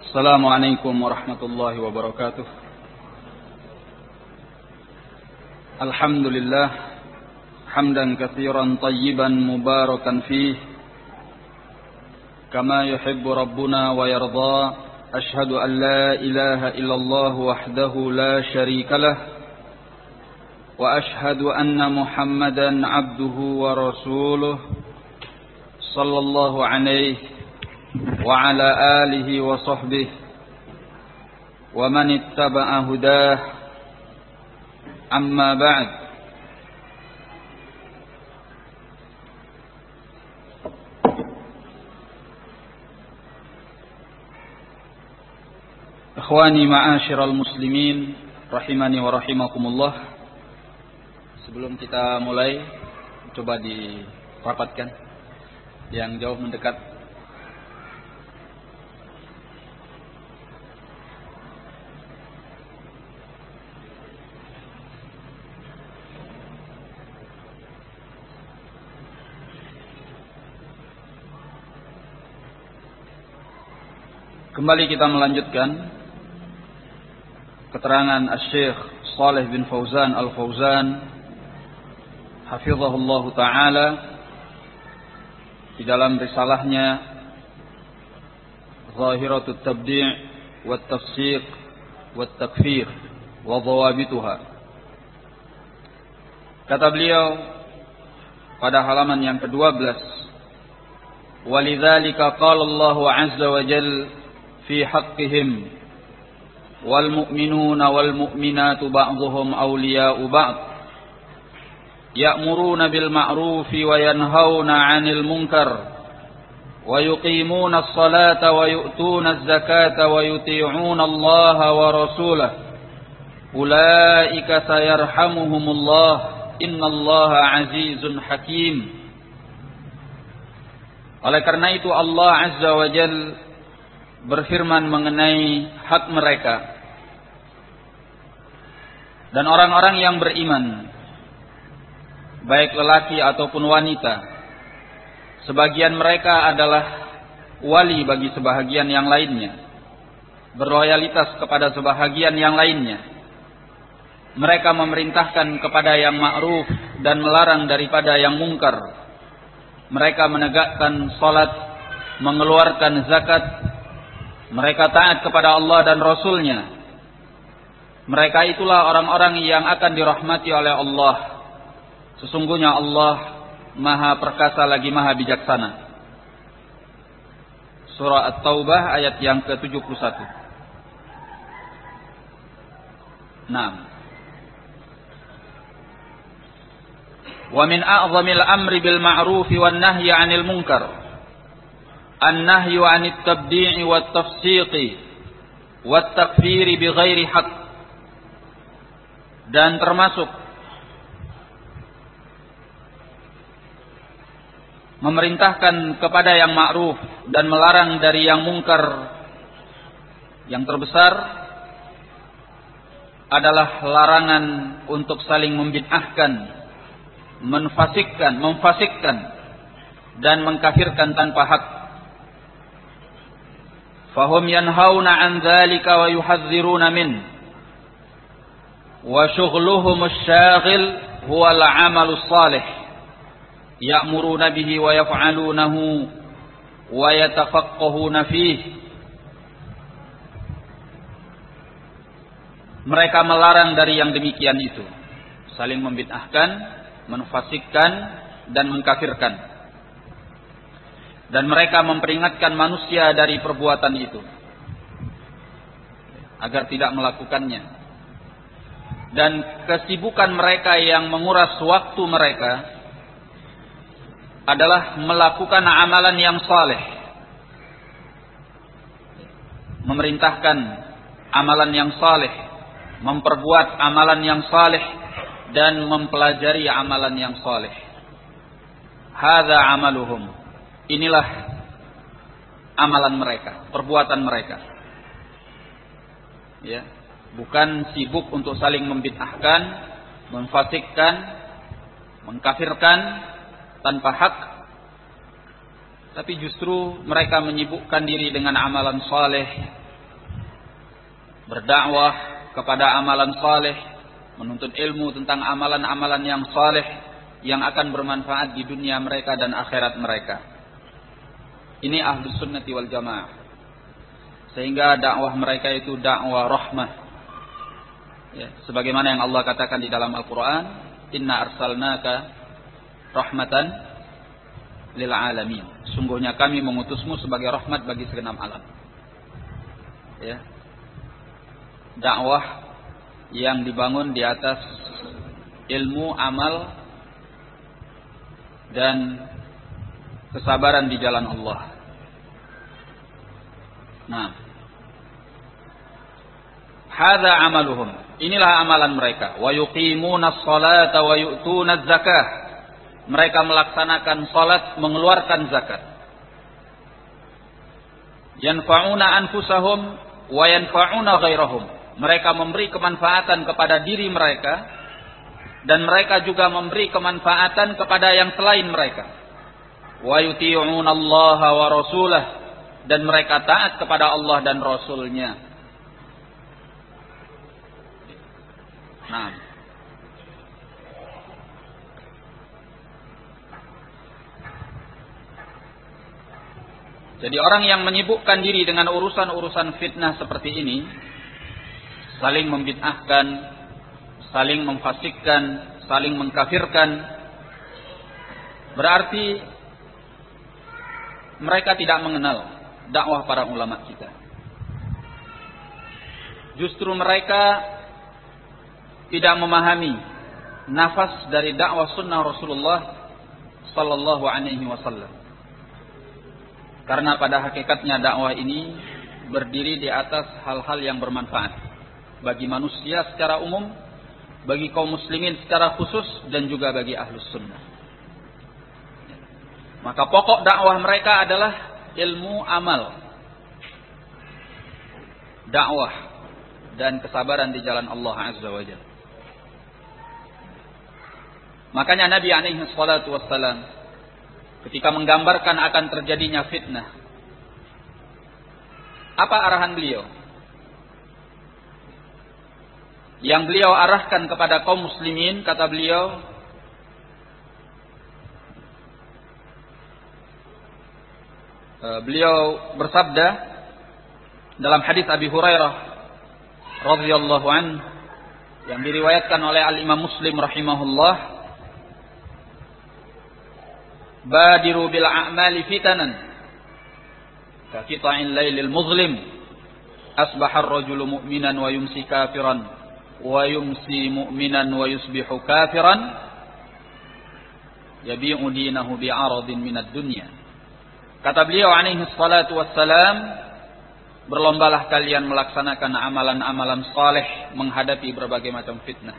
Assalamualaikum warahmatullahi wabarakatuh. Alhamdulillah hamdan katsiran tayyiban mubarakan fih kama yuhibbu rabbuna wa yarda. Ashhadu an la ilaha illallah wahdahu la syarika lah wa ashhadu anna Muhammadan abduhu wa rasuluh sallallahu alaihi wa ala alihi wa sahbihi wa man ittaba'a hudah. Amma ba'd. Ikhwani ma'asyiral muslimin rahimani wa rahimakumullah. Sebelum kita mulai, coba dirapatkan yang jauh mendekat. Kembali kita melanjutkan keterangan Asy-Syaikh Shalih bin Fauzan Al-Fauzan hafizahullah taala di dalam risalahnya Zahiratut Tabdi' wat Tafsiq wat Takfir wa Dhawabituha. Kata beliau pada halaman yang ke-12, walidzalika qala Allah azza wa jalla fi haqqihim wal mu'minuna wal mu'minatu ba'dhuhum awliya'u ba'd ya'muruna bil ma'rufi wa yanhauna 'anil munkar wa yuqimuna as-salata wa yu'tuna az-zakata wa yuti'una Allah wa rasulahu ulaika sayarhamuhumullah innallaha 'azizun hakim. Oleh karena itu Allah azza wa jalla berfirman mengenai hak mereka dan orang-orang yang beriman, baik lelaki ataupun wanita, sebagian mereka adalah wali bagi sebahagian yang lainnya, berloyalitas kepada sebahagian yang lainnya. Mereka memerintahkan kepada yang ma'ruf dan melarang daripada yang mungkar. Mereka menegakkan salat, mengeluarkan zakat. Mereka taat kepada Allah dan Rasul-Nya. Mereka itulah orang-orang yang akan dirahmati oleh Allah. Sesungguhnya Allah Maha Perkasa lagi Maha Bijaksana. Surah At-Taubah ayat yang ke-71. Wa min a'zamil amri bil ma'rufi wan nahyi 'anil munkar an-nahyu 'anit tabdi'i wat tafsiqi wat takfiri bighairi haqq. Dan termasuk memerintahkan kepada yang ma'ruf dan melarang dari yang mungkar. Yang terbesar adalah larangan untuk saling membid'ahkan, memfasikkan dan mengkafirkan tanpa hak. Fahum yanhauna an dzalika wa yuhadziruna min wa syughluhum asy-syaghil huwa al-'amalu shalih ya'muruna bihi wa yaf'alunahu wa yatafaqqahuna fihi. Mereka melarang dari yang demikian itu, saling membid'ahkan, menfasikkan dan mengkafirkan. Dan mereka memperingatkan manusia dari perbuatan itu agar tidak melakukannya. Dan kesibukan mereka yang menguras waktu mereka adalah melakukan amalan yang saleh, memerintahkan amalan yang saleh, memperbuat amalan yang saleh dan mempelajari amalan yang saleh. Hadza amaluhum. Inilah amalan mereka, perbuatan mereka. Ya, bukan sibuk untuk saling membid'ahkan, memfasikkan, mengkafirkan tanpa hak, tapi justru mereka menyibukkan diri dengan amalan saleh, berdakwah kepada amalan saleh, menuntut ilmu tentang amalan-amalan yang saleh yang akan bermanfaat di dunia mereka dan akhirat mereka. Ini Ahlus Sunnati wal Jamaah. Sehingga dakwah mereka itu dakwah rahmah. Ya, sebagaimana yang Allah katakan di dalam Al-Quran, Inna arsalnaka rahmatan lil alamin. Sungguhnya kami mengutusmu sebagai rahmat bagi segenap alam. Ya. Dakwah yang dibangun di atas ilmu, amal, dan kesabaran di jalan Allah. Nah, hadza amaluhum. Inilah amalan mereka. Wa yuqimunas salata wa yu'tunaz zakah. Mereka melaksanakan salat, mengeluarkan zakat. Yanfa'una anfusahum wa yanfa'una ghairahum. Mereka memberi kemanfaatan kepada diri mereka dan mereka juga memberi kemanfaatan kepada yang selain mereka. Wa yuti'una Allah wa rasulah, dan mereka taat kepada Allah dan Rasulnya. Nah, jadi orang yang menyibukkan diri dengan urusan-urusan fitnah seperti ini, saling membid'ahkan, saling memfasikkan, saling mengkafirkan, berarti mereka tidak mengenal dakwah para ulama kita. Justru mereka tidak memahami nafas dari dakwah sunnah Rasulullah sallallahu alaihi wasallam. Karena pada hakikatnya dakwah ini berdiri di atas hal-hal yang bermanfaat bagi manusia secara umum, bagi kaum muslimin secara khusus, dan juga bagi ahlus sunnah. Maka pokok dakwah mereka adalah ilmu, amal, dakwah, dan kesabaran di jalan Allah Azza wa Jalla. Makanya Nabi alaihi salatu wassalam ketika menggambarkan akan terjadinya fitnah, apa arahan beliau? Yang beliau arahkan kepada kaum muslimin, kata beliau, beliau bersabda dalam hadis Abi Hurairah radhiyallahu anhu yang diriwayatkan oleh Al-Imam Muslim rahimahullah, badiru bil a'mali fitanan ka qita'il lailil muzlim asbaha ar-rajulu mu'minan wa yumsi kafiran wa yumsi mu'minan wa yusbihu kafiran yabi'u dinahu bi'aradin minad dunya. Kata beliau alaihi salatu wassalam, berlombalah kalian melaksanakan amalan-amalan saleh menghadapi berbagai macam fitnah.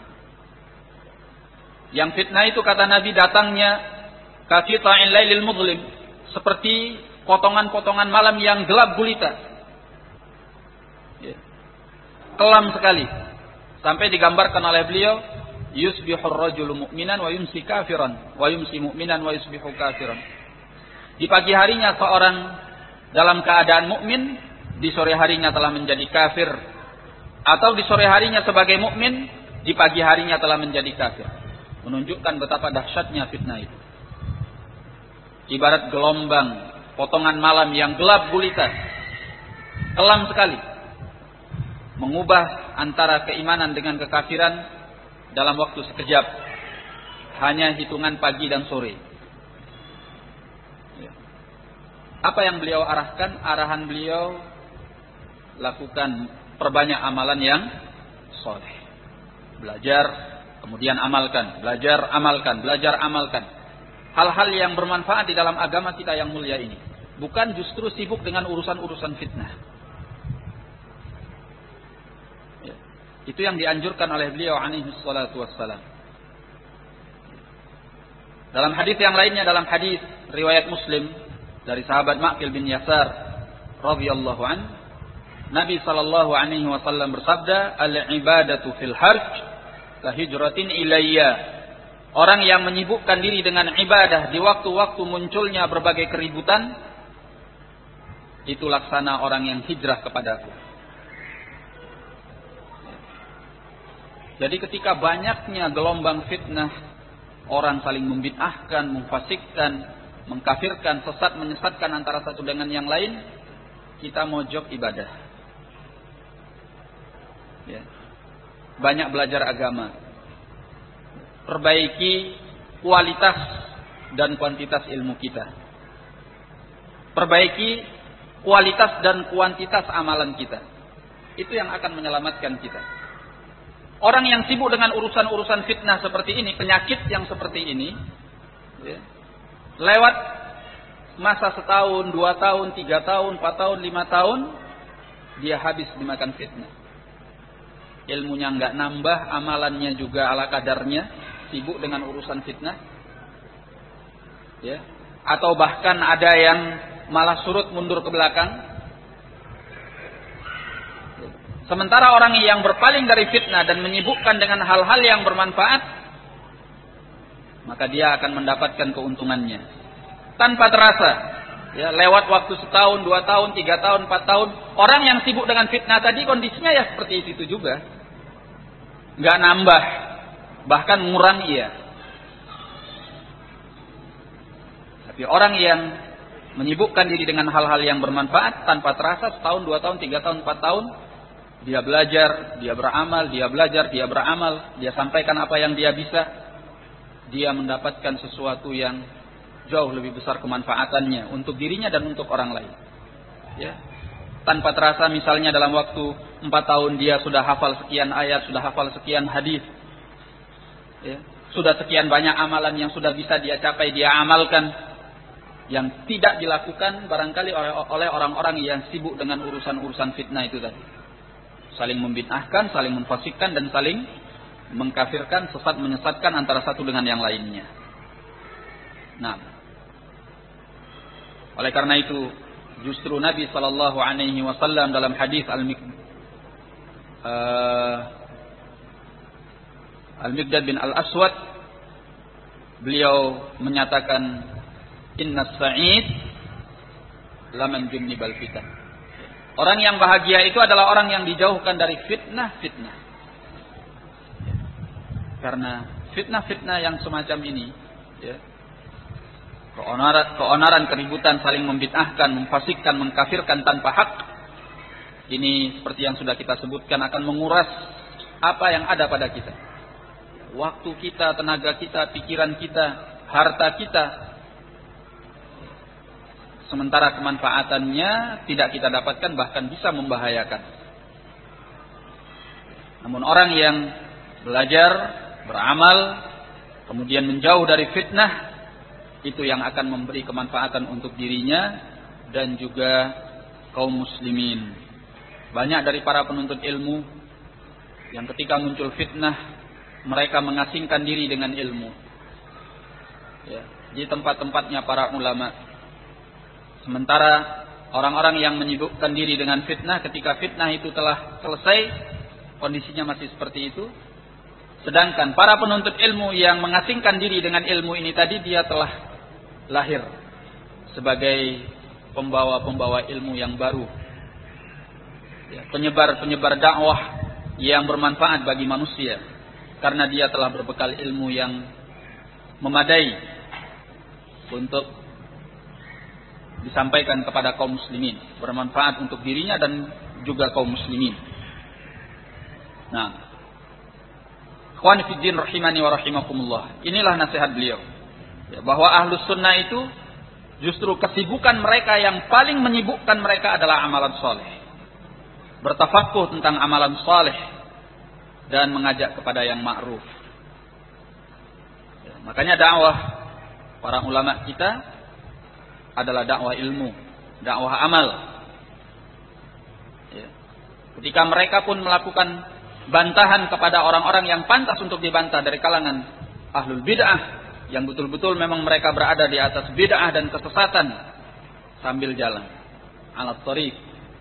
Yang fitnah itu, kata Nabi, datangnya kaqita'il lailil muzlim, seperti potongan-potongan malam yang gelap gulita. Ya. Kelam sekali. Sampai digambarkan oleh beliau, yusbihur rajulu mu'minan wa yumsi kafiran, wa yumsi mu'minan wa yusbihu kafiran. Di pagi harinya seorang dalam keadaan mukmin, di sore harinya telah menjadi kafir. Atau di sore harinya sebagai mukmin, di pagi harinya telah menjadi kafir. Menunjukkan betapa dahsyatnya fitnah itu. Ibarat gelombang potongan malam yang gelap gulita, kelam sekali, mengubah antara keimanan dengan kekafiran dalam waktu sekejap, hanya hitungan pagi dan sore. Apa yang beliau arahkan? Arahan beliau, lakukan, perbanyak amalan yang soleh. Belajar, kemudian amalkan. Belajar, amalkan. Belajar, amalkan. Hal-hal yang bermanfaat di dalam agama kita yang mulia ini. Bukan justru sibuk dengan urusan-urusan fitnah. Ya. Itu yang dianjurkan oleh beliau alaihi salatu wassalam. Dalam hadis yang lainnya, dalam hadis riwayat Muslim dari sahabat Ma'qil bin Yasar radhiyallahu an, Nabi sallallahu alaihi wasallam bersabda, "Al-ibadatu fil harj ka hijratin ilayya." Orang yang menyibukkan diri dengan ibadah di waktu-waktu munculnya berbagai keributan, itu laksana orang yang hijrah kepadaku. Jadi ketika banyaknya gelombang fitnah, orang saling membid'ahkan, memfasikkan, mengkafirkan, sesat, menyesatkan antara satu dengan yang lain, kita mojok ibadah. Ya. Banyak belajar agama. Perbaiki kualitas dan kuantitas ilmu kita. Perbaiki kualitas dan kuantitas amalan kita. Itu yang akan menyelamatkan kita. Orang yang sibuk dengan urusan-urusan fitnah seperti ini, penyakit yang seperti ini, ya, lewat masa 1 tahun, 2 tahun, 3 tahun, 4 tahun, 5 tahun, dia habis dimakan fitnah. Ilmunya nggak nambah, amalannya juga ala kadarnya, sibuk dengan urusan fitnah. Ya. Atau bahkan ada yang malah surut mundur ke belakang. Sementara orang yang berpaling dari fitnah dan menyibukkan dengan hal-hal yang bermanfaat, maka dia akan mendapatkan keuntungannya tanpa terasa. Ya, lewat waktu 1 tahun, 2 tahun, 3 tahun, 4 tahun, orang yang sibuk dengan fitnah tadi kondisinya ya seperti itu juga, nggak nambah, bahkan ngurang iya. Tapi orang yang menyibukkan diri dengan hal-hal yang bermanfaat tanpa terasa 1 tahun, 2 tahun, 3 tahun, 4 tahun, dia belajar, dia beramal, dia belajar, dia beramal, dia sampaikan apa yang dia bisa, dia mendapatkan sesuatu yang jauh lebih besar kemanfaatannya untuk dirinya dan untuk orang lain. Ya. Tanpa terasa misalnya dalam waktu 4 tahun dia sudah hafal sekian ayat, sudah hafal sekian hadis. Ya. Sudah sekian banyak amalan yang sudah bisa dia capai, dia amalkan. Yang tidak dilakukan barangkali oleh orang-orang yang sibuk dengan urusan-urusan fitnah itu tadi. Saling membid'ahkan, saling memfasikkan, dan saling mengkafirkan, sesat, menyesatkan antara satu dengan yang lainnya. Nah, oleh karena itu, justru Nabi SAW dalam hadis Al-Miqdad bin Al-Aswad, beliau menyatakan, Inna sa'id laman junnibal fitan. Orang yang bahagia itu adalah orang yang dijauhkan dari fitnah-fitnah. Karena fitnah-fitnah yang semacam ini, ya, keonaran, keributan, saling membid'ahkan, memfasikkan, mengkafirkan tanpa hak, ini seperti yang sudah kita sebutkan akan menguras apa yang ada pada kita. Waktu kita, tenaga kita, pikiran kita, harta kita. Sementara kemanfaatannya tidak kita dapatkan, bahkan bisa membahayakan. Namun orang yang belajar, beramal, kemudian menjauh dari fitnah, itu yang akan memberi kemanfaatan untuk dirinya dan juga kaum muslimin. Banyak dari para penuntut ilmu yang ketika muncul fitnah, mereka mengasingkan diri dengan ilmu. Ya, di tempat-tempatnya para ulama. Sementara orang-orang yang menyibukkan diri dengan fitnah, ketika fitnah itu telah selesai, kondisinya masih seperti itu. Sedangkan para penuntut ilmu yang mengasingkan diri dengan ilmu ini tadi, dia telah lahir sebagai pembawa-pembawa ilmu yang baru. Ya, penyebar-penyebar dakwah yang bermanfaat bagi manusia. Karena dia telah berbekal ilmu yang memadai untuk disampaikan kepada kaum muslimin, bermanfaat untuk dirinya dan juga kaum muslimin. Nah, ikhwan fiddin rahimani wa rahimakumullah, inilah nasihat beliau, ya, bahwa ahlus sunnah itu justru kesibukan mereka yang paling menyibukkan mereka adalah amalan saleh, bertafakuh tentang amalan saleh dan mengajak kepada yang ma'ruf. Ya, makanya dakwah para ulama kita adalah dakwah ilmu, dakwah amal. Ya. Ketika mereka pun melakukan bantahan kepada orang-orang yang pantas untuk dibantah dari kalangan ahlul bid'ah, yang betul-betul memang mereka berada di atas bid'ah dan kesesatan, sambil jalan, alat thariq.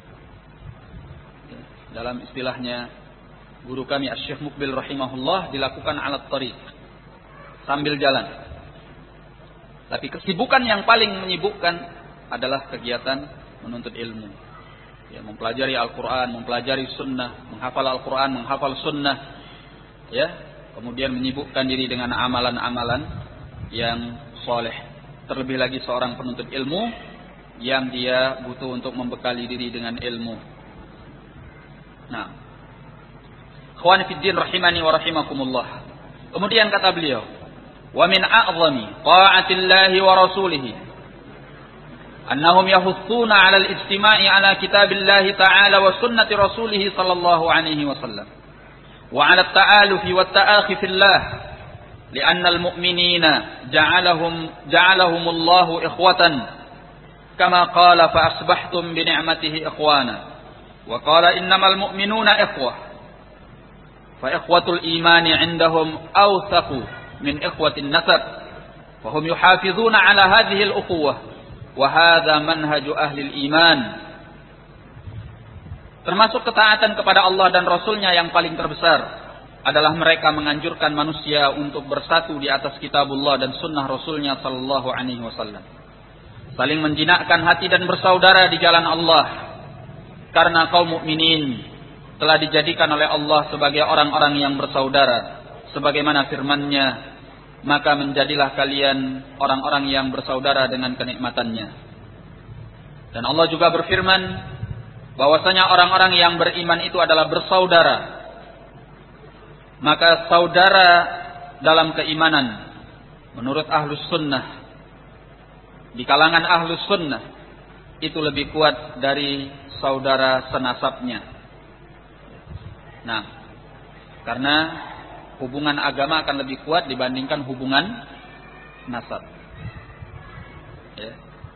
Ya. Dalam istilahnya guru kami Asy-Syaikh Muqbil rahimahullah, dilakukan alat thariq, sambil jalan. Tapi kesibukan yang paling menyibukkan adalah kegiatan menuntut ilmu. Ya, mempelajari Al-Quran, mempelajari sunnah, menghafal Al-Quran, menghafal sunnah. ya, kemudian menyibukkan diri dengan amalan-amalan yang soleh. Terlebih lagi seorang penuntut ilmu yang dia butuh untuk membekali diri dengan ilmu. Nah, ikhwan fiddin rahimani wa rahimakumullah. Kemudian kata beliau, wa min a'zami ta'atillahi wa rasulihi annahum yahussuna 'ala al-ijtima'i 'ala kitabillahi ta'ala wa sunnati rasulih sallallahu alaihi wasallam wa 'ala at-ta'alufi wat-ta'akhi fillah li'anna al-mu'minina ja'alahumullahu ikhwatan kama qala fa asbahtum bi ni'matihi ikhwana wa qala innamal mu'minuna ikhwah fa ikhwatul imani 'indahum awthaqu min ikhwatin nasab wa hum yuhafizuna 'ala hadhihi al-ukhuwah wa hadza manhaju ahli al-iman. Termasuk ketaatan kepada Allah dan Rasulnya yang paling terbesar adalah mereka menganjurkan manusia untuk bersatu di atas kitabullah dan sunnah Rasulnya sallallahu alaihi wasallam, saling menjinakkan hati dan bersaudara di jalan Allah, karena kaum mukminin telah dijadikan oleh Allah sebagai orang-orang yang bersaudara, sebagaimana firman-Nya, maka menjadilah kalian orang-orang yang bersaudara dengan kenikmatannya. Dan Allah juga berfirman bahwasanya orang-orang yang beriman itu adalah bersaudara. Maka saudara dalam keimanan menurut ahlus sunnah, di kalangan ahlus sunnah, itu lebih kuat dari saudara senasabnya. Nah, karena hubungan agama akan lebih kuat dibandingkan hubungan nasab. Ya.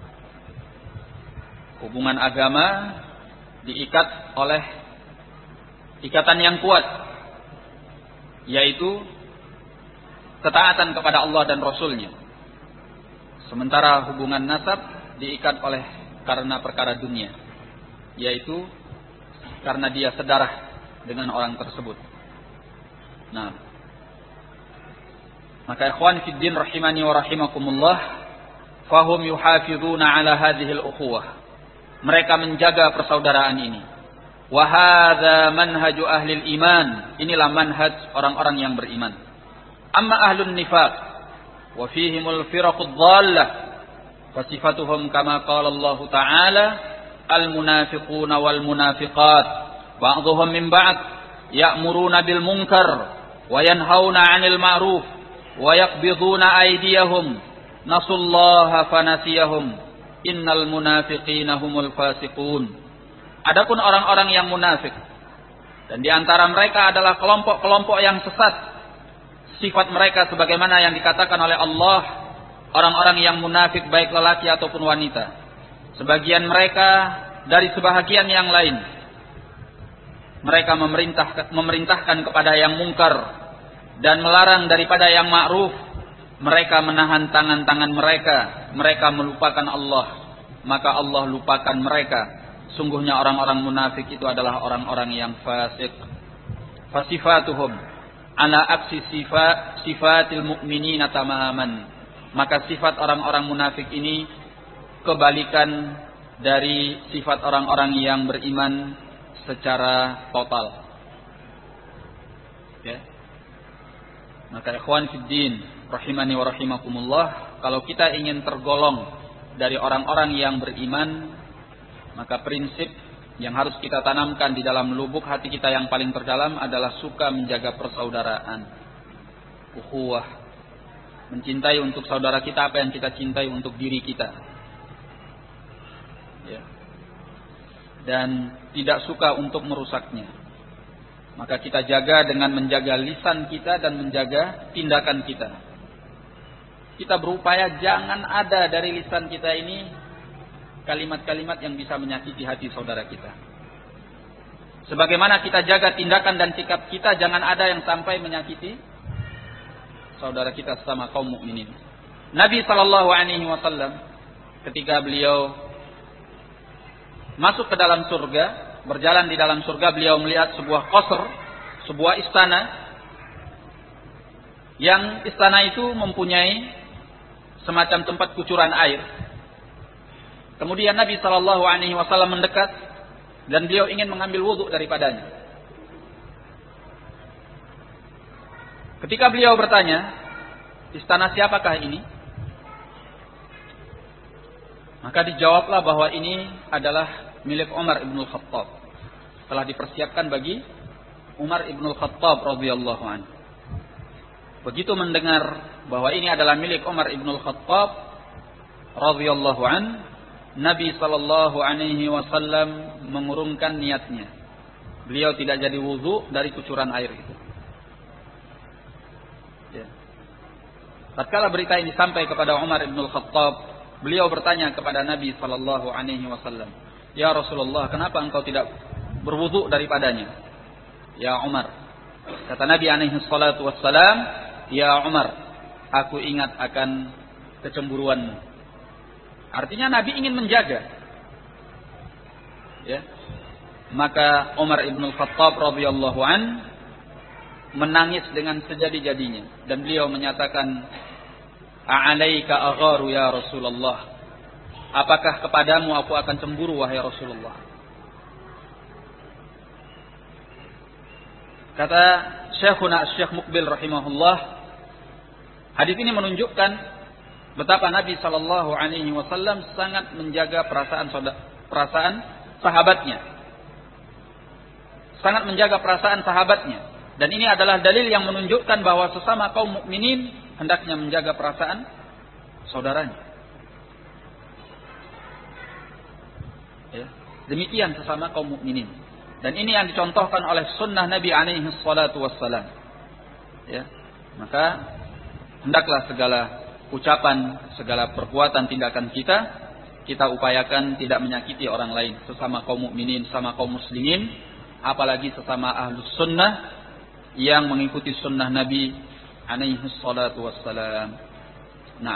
Hubungan agama diikat oleh ikatan yang kuat, yaitu ketaatan kepada Allah dan Rasulnya. Sementara hubungan nasab diikat oleh karena perkara dunia, yaitu karena dia sedarah dengan orang tersebut. Nah, maka ikhwan fiddin rahimani wa rahimakumullah, fahum yuhafizuna ala hadhihi al-ukhuwah. Mereka menjaga persaudaraan ini. Wa hadza manhaju ahli al-iman. Inilah manhaj orang-orang yang beriman. Amma ahlun nifaq wa fihimul firaqud dhallah fa sifatuhum kama qala Allah Ta'ala al-munafiquna wal munafiqat ba'dhuhum min ba'd ya'muruna bil munkar wa yanhauna 'anil ma'ruf wa yaqbiduna aydiyahum nasullaha fanasiyahum innal munafiqina humul fasiqun. Adapun orang-orang yang munafik, dan di antara mereka adalah kelompok-kelompok yang sesat, sifat mereka sebagaimana yang dikatakan oleh Allah, orang-orang yang munafik baik lelaki ataupun wanita. Sebagian mereka dari sebahagian yang lain, mereka memerintahkan kepada yang mungkar dan melarang daripada yang ma'ruf. Mereka menahan tangan-tangan mereka melupakan Allah, maka Allah lupakan mereka. Sungguhnya orang-orang munafik itu adalah orang-orang yang fasik. Fasifatuhum ala aksi sifatil mu'minina tamaman. Maka sifat orang-orang munafik ini kebalikan dari sifat orang-orang yang beriman secara total. Ya. Maka ikhwan fiddin rahimani wa rahimakumullah, kalau kita ingin tergolong dari orang-orang yang beriman, maka prinsip yang harus kita tanamkan di dalam lubuk hati kita yang paling terdalam adalah suka menjaga persaudaraan, ukhuwah, mencintai untuk saudara kita apa yang kita cintai untuk diri kita, ya. Dan tidak suka untuk merusaknya. Maka kita jaga dengan menjaga lisan kita dan menjaga tindakan kita. Kita berupaya jangan ada dari lisan kita ini kalimat-kalimat yang bisa menyakiti hati saudara kita. Sebagaimana kita jaga tindakan dan sikap kita, jangan ada yang sampai menyakiti saudara kita sesama kaum mukminin. Nabi sallallahu alaihi wasallam ketika beliau masuk ke dalam surga, berjalan di dalam surga, beliau melihat sebuah qasr, sebuah istana, yang istana itu mempunyai semacam tempat kucuran air. Kemudian Nabi SAW mendekat dan beliau ingin mengambil wudhu daripadanya. Ketika beliau bertanya, istana siapakah ini? Maka dijawablah bahwa ini adalah milik Umar ibn Khattab. Telah dipersiapkan bagi Umar ibn Khattab radhiyallahu anhu. Begitu mendengar bahwa ini adalah milik Umar ibn Khattab radhiyallahu anhu, Nabi sallallahu alaihi wasallam mengurungkan niatnya. Beliau tidak jadi wudu dari kucuran air itu. Ya. Tatkala berita ini sampai kepada Umar ibn Khattab, beliau bertanya kepada Nabi sallallahu alaihi wasallam, "Ya Rasulullah, kenapa engkau tidak berwudu daripadanya?" "Ya Umar," kata Nabi alaihi salatu wassalam, "Ya Umar, aku ingat akan kecemburuanmu." Artinya Nabi ingin menjaga. Ya. Maka Umar ibn Khattab radhiyallahu an menangis dengan sejadi-jadinya dan beliau menyatakan, "A'alaika agharu ya Rasulullah?" Apakah kepadamu aku akan cemburu wahai Rasulullah? Kata Syekhuna Syekh Muqbil rahimahullah, hadis ini menunjukkan betapa Nabi sallallahu alaihi wasallam sangat menjaga perasaan sahabatnya. Sangat menjaga perasaan sahabatnya. Dan ini adalah dalil yang menunjukkan bahwa sesama kaum mukminin hendaknya menjaga perasaan saudaranya. Ya. Demikian sesama kaum mukminin. Dan ini yang dicontohkan oleh sunnah Nabi alaihi salatu wassalam. Ya. Maka hendaklah segala ucapan, segala perbuatan tindakan kita upayakan tidak menyakiti orang lain, sesama kaum mukminin, sama kaum muslimin, apalagi sesama ahlus sunnah yang mengikuti sunnah Nabi alaihi salatu wassalam. Nah,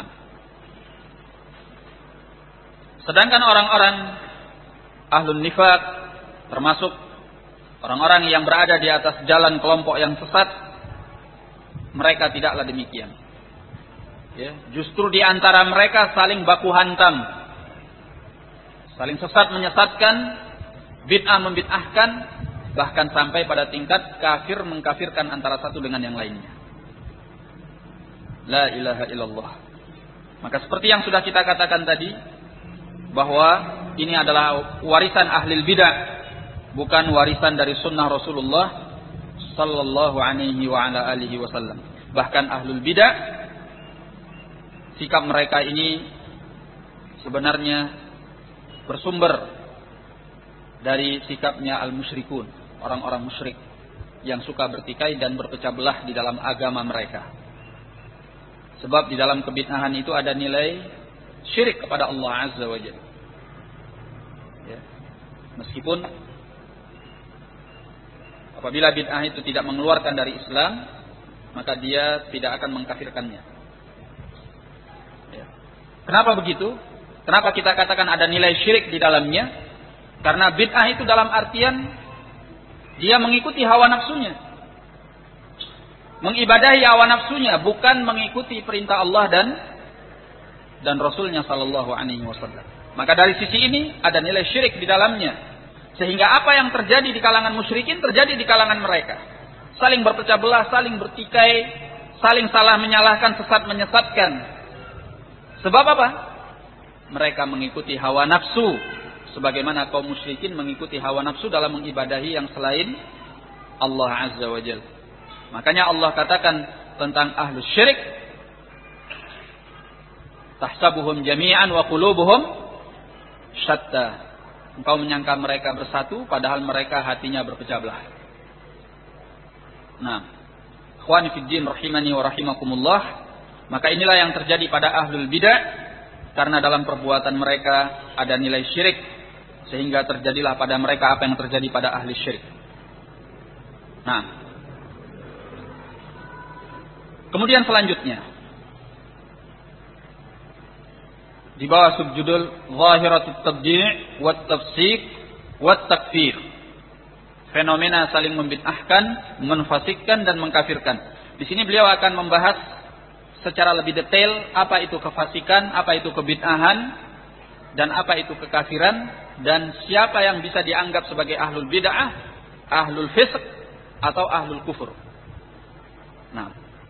sedangkan orang-orang ahlun nifaq, termasuk orang-orang yang berada di atas jalan kelompok yang sesat, mereka tidaklah demikian. Ya, justru di antara mereka saling baku hantam, saling sesat menyesatkan, bid'ah membid'ahkan, bahkan sampai pada tingkat kafir mengkafirkan antara satu dengan yang lainnya. La ilaha illallah. Maka seperti yang sudah kita katakan tadi, bahwa ini adalah warisan ahlil bid'ah, bukan warisan dari sunnah Rasulullah sallallahu alaihi wa ala alihi wasallam. Bahkan ahlul bid'ah, sikap mereka ini sebenarnya bersumber dari sikapnya al-musyrikun, orang-orang musyrik yang suka bertikai dan berpecah belah di dalam agama mereka. Sebab di dalam kebid'ahan itu ada nilai syirik kepada Allah Azza wa Jalla. Ya. Meskipun apabila bid'ah itu tidak mengeluarkan dari Islam, maka dia tidak akan mengkafirkannya. Ya. Kenapa begitu? Kenapa kita katakan ada nilai syirik di dalamnya? Karena bid'ah itu dalam artian dia mengikuti hawa nafsunya, mengibadahi hawa nafsunya, bukan mengikuti perintah Allah dan Rasulnya sallallahu alaihi wasallam. Maka dari sisi ini ada nilai syirik di dalamnya, sehingga apa yang terjadi di kalangan musyrikin terjadi di kalangan mereka, saling berpecah belah, saling bertikai, saling salah menyalahkan, sesat menyesatkan. Sebab apa? Mereka mengikuti hawa nafsu, sebagaimana kaum musyrikin mengikuti hawa nafsu dalam mengibadahi yang selain Allah Azza wa Jalla. Makanya Allah katakan tentang ahlus syirik, tahsabuhum jami'an wa qulubuhum syatta. Engkau menyangka mereka bersatu padahal mereka hatinya berpecah belah. Nah, ikhwani fid din rahimani wa rahimakumullah, maka inilah yang terjadi pada ahlul bidah, karena dalam perbuatan mereka ada nilai syirik, sehingga terjadilah pada mereka apa yang terjadi pada ahli syirik. Nah, kemudian selanjutnya di bawah subjudul Zahiratut Tabdi' wat Tafsik wat Takfir, fenomena saling membid'ahkan, menfasikkan dan mengkafirkan. Di sini beliau akan membahas secara lebih detail apa itu kefasikan, apa itu kebid'ahan, dan apa itu kekafiran, dan siapa yang bisa dianggap sebagai ahlul bid'ah, ahlul fisq, atau ahlul kufur. Nah,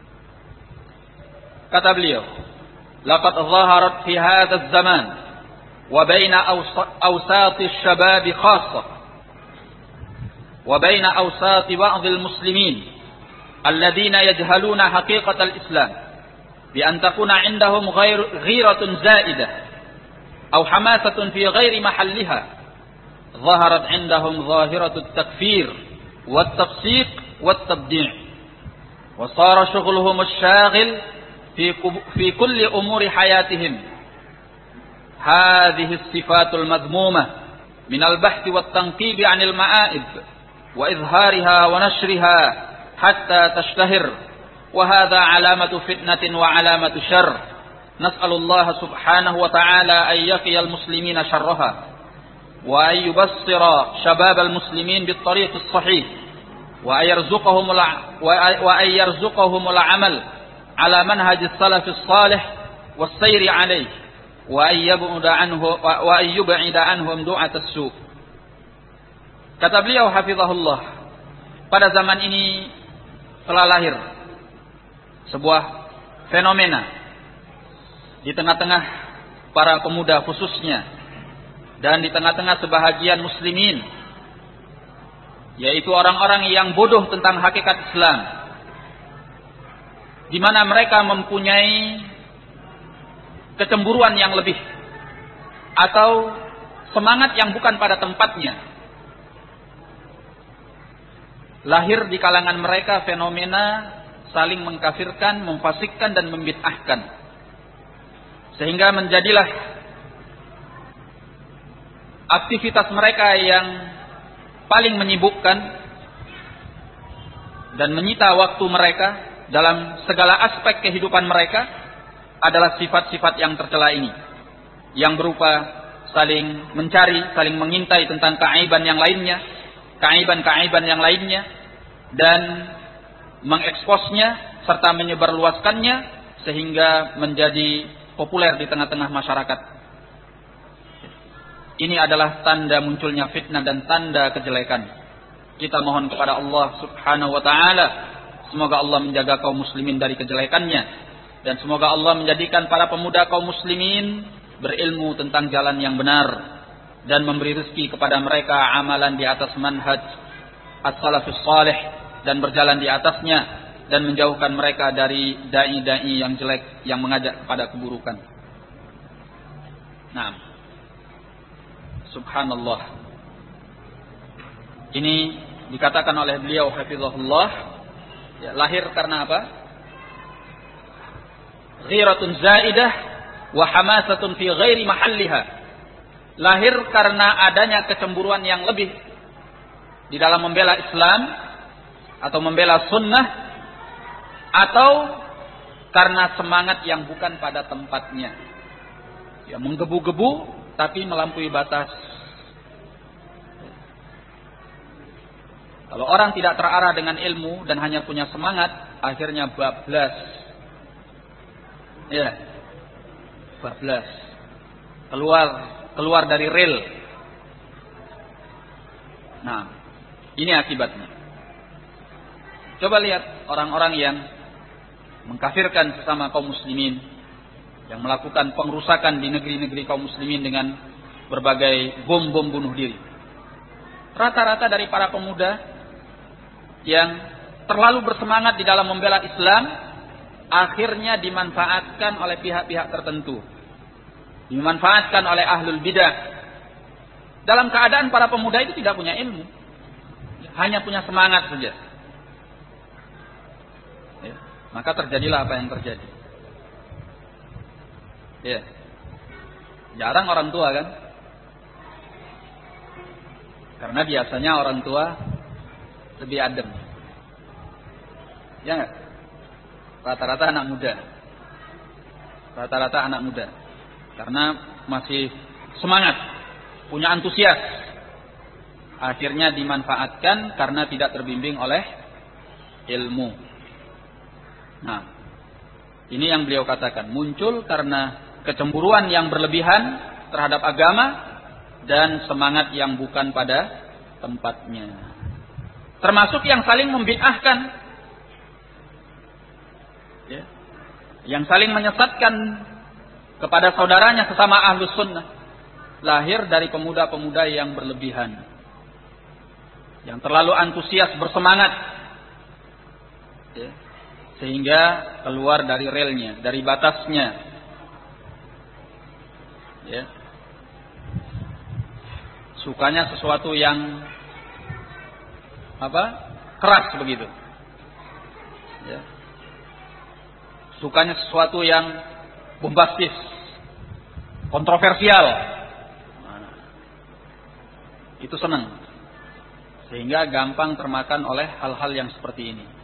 Kata beliau, laqad zaharat fi hadha az-zaman wa baina awsat asy-syabab khassah wa baina awsat ba'd al-muslimin alladhina yajhaluna haqiqat al-islam bi an takuna 'indahum ghiratun za'idah aw hamasatun fi ghairi mahalliha zaharat 'indahum zahiratu at-takfir wat-tafsiq wat-tabdi' wa sara shughluhum asy-shaghil في كل أمور حياتهم هذه الصفات المذمومة من البحث والتنقيب عن المآئب وإظهارها ونشرها حتى تشتهر وهذا علامة فتنة وعلامة شر نسأل الله سبحانه وتعالى أن يقي المسلمين شرها وأن يبصر شباب المسلمين بالطريق الصحيح وأن يرزقهم العمل على منهج السلف الصالح والسير عليه وأن يبعد عنهم دعاة السوء. Kata beliau hafizahullah, pada zaman ini telah lahir sebuah fenomena di tengah-tengah para pemuda khususnya dan di tengah-tengah sebahagian muslimin, yaitu orang-orang yang bodoh tentang hakikat Islam, di mana mereka mempunyai kecemburuan yang lebih atau semangat yang bukan pada tempatnya. Lahir di kalangan mereka fenomena saling mengkafirkan, memfasikkan dan membid'ahkan. Sehingga menjadilah aktivitas mereka yang paling menyibukkan dan menyita waktu mereka dalam segala aspek kehidupan mereka adalah sifat-sifat yang tercela ini, yang berupa saling mencari, saling mengintai tentang keaiban yang lainnya, keaiban-keaiban yang lainnya, dan mengeksposnya serta menyebarluaskannya sehingga menjadi populer di tengah-tengah masyarakat. Ini adalah tanda munculnya fitnah dan tanda kejelekan. Kita mohon kepada Allah Subhanahu wa taala, semoga Allah menjaga kaum muslimin dari kejelekannya, dan semoga Allah menjadikan para pemuda kaum muslimin berilmu tentang jalan yang benar dan memberi rezeki kepada mereka amalan di atas manhaj as-salafus salih dan berjalan di atasnya, dan menjauhkan mereka dari dai-dai yang jelek yang mengajak kepada keburukan. Nah, subhanallah. Ini dikatakan oleh beliau hafizahullah, ya, lahir karena apa? Ghiratun zaidah wa hamasatun fi ghairi mahalliha. Lahir karena adanya kecemburuan yang lebih di dalam membela Islam atau membela sunnah, atau karena semangat yang bukan pada tempatnya. Ya, menggebu-gebu tapi melampaui batas. Kalau orang tidak terarah dengan ilmu dan hanya punya semangat, akhirnya bablas. Ya. Bablas. Keluar dari rel. Nah, ini akibatnya. Coba lihat orang-orang yang mengkafirkan sesama kaum muslimin, yang melakukan pengrusakan di negeri-negeri kaum muslimin dengan berbagai bom-bom bunuh diri. Rata-rata dari para pemuda yang terlalu bersemangat di dalam membela Islam, akhirnya dimanfaatkan oleh pihak-pihak tertentu, dimanfaatkan oleh ahlul bidah, dalam keadaan para pemuda itu tidak punya ilmu, hanya punya semangat saja. Ya, maka terjadilah apa yang terjadi. Ya, jarang orang tua kan, karena biasanya orang tua lebih adem. Ya enggak? Rata-rata anak muda. Rata-rata anak muda. Karena masih semangat, punya antusias. Akhirnya dimanfaatkan karena tidak terbimbing oleh ilmu. Nah, ini yang beliau katakan, muncul karena kecemburuan yang berlebihan terhadap agama dan semangat yang bukan pada tempatnya. Termasuk yang saling membid'ahkan. Ya. yang saling menyesatkan kepada saudaranya sesama ahlus sunnah, lahir dari pemuda-pemuda yang berlebihan, yang terlalu antusias, bersemangat, ya, sehingga keluar dari relnya, dari batasnya, ya. Sukanya sesuatu yang keras begitu, ya. Sukanya sesuatu yang bombastis, kontroversial, itu senang, sehingga gampang termakan oleh hal-hal yang seperti ini.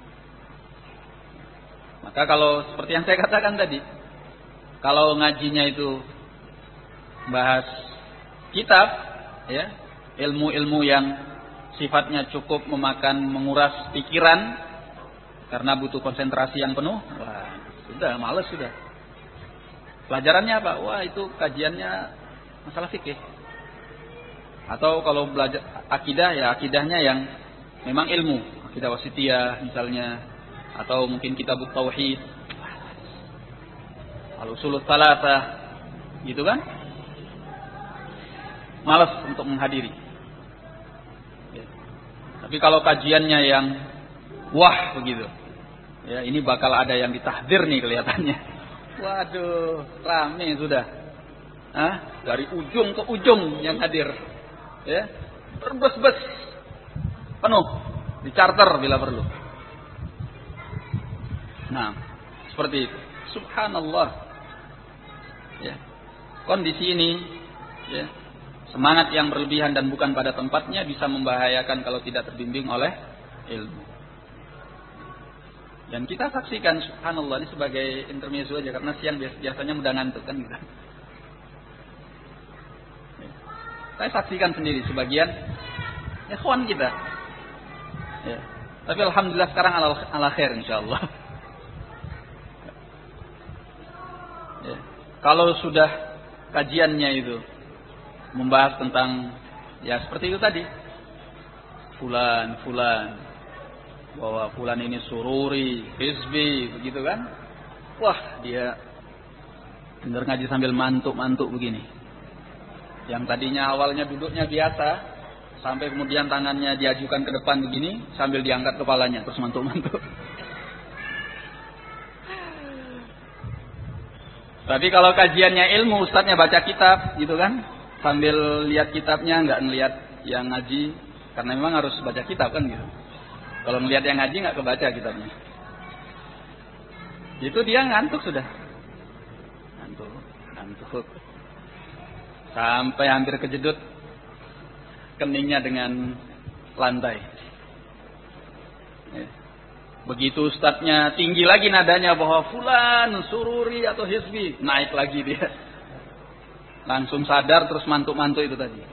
Maka kalau seperti yang saya katakan tadi, kalau ngajinya itu bahas kitab, ya, ilmu-ilmu yang sifatnya cukup menguras pikiran karena butuh konsentrasi yang penuh, wah, sudah males sudah. Pelajarannya apa? Wah, itu kajiannya masalah fikih. Atau kalau belajar akidah, ya akidahnya yang memang ilmu, akidah wasitiyah misalnya, atau mungkin kitab tauhid, al-usul tsalatsa, gitu kan? Malas untuk menghadiri. Ya. Tapi kalau kajiannya yang wah begitu, ya, ini bakal ada yang ditahdir nih kelihatannya. Waduh, rame sudah. Dari ujung ke ujung yang hadir, ya, berbes-bes, penuh, dicarter bila perlu. Nah, seperti itu. Subhanallah. Ya. Kondisi ini, ya, semangat yang berlebihan dan bukan pada tempatnya bisa membahayakan kalau tidak terbimbing oleh ilmu. Dan kita saksikan, subhanallah, ini sebagai intermezzo aja, karena siang biasanya mudah ngantuk kan gitu. Saya saksikan sendiri sebagian ikhwan kita. Ya. Tapi alhamdulillah sekarang ala khair insyaallah. Ya. Kalau sudah kajiannya itu membahas tentang, ya seperti itu tadi, fulan, bahwa fulan ini sururi, hizbi, begitu kan? Wah, dia dengar ngaji sambil mantuk begini. Yang tadinya awalnya duduknya biasa, sampai kemudian tangannya diajukan ke depan begini, sambil diangkat kepalanya, terus mantuk. Tapi kalau kajiannya ilmu, ustadznya baca kitab, gitu kan? Sambil lihat kitabnya, nggak ngelihat yang ngaji, karena memang harus baca kitab kan gitu. Kalau ngelihat yang ngaji nggak kebaca kitabnya. Itu dia ngantuk sudah. Ngantuk. Sampai hampir kejedut keningnya dengan lantai. Ya. Begitu ustadznya tinggi lagi nadanya bahwa fulan, sururi atau hizbi, naik lagi dia. Langsung sadar terus mantuk itu tadi.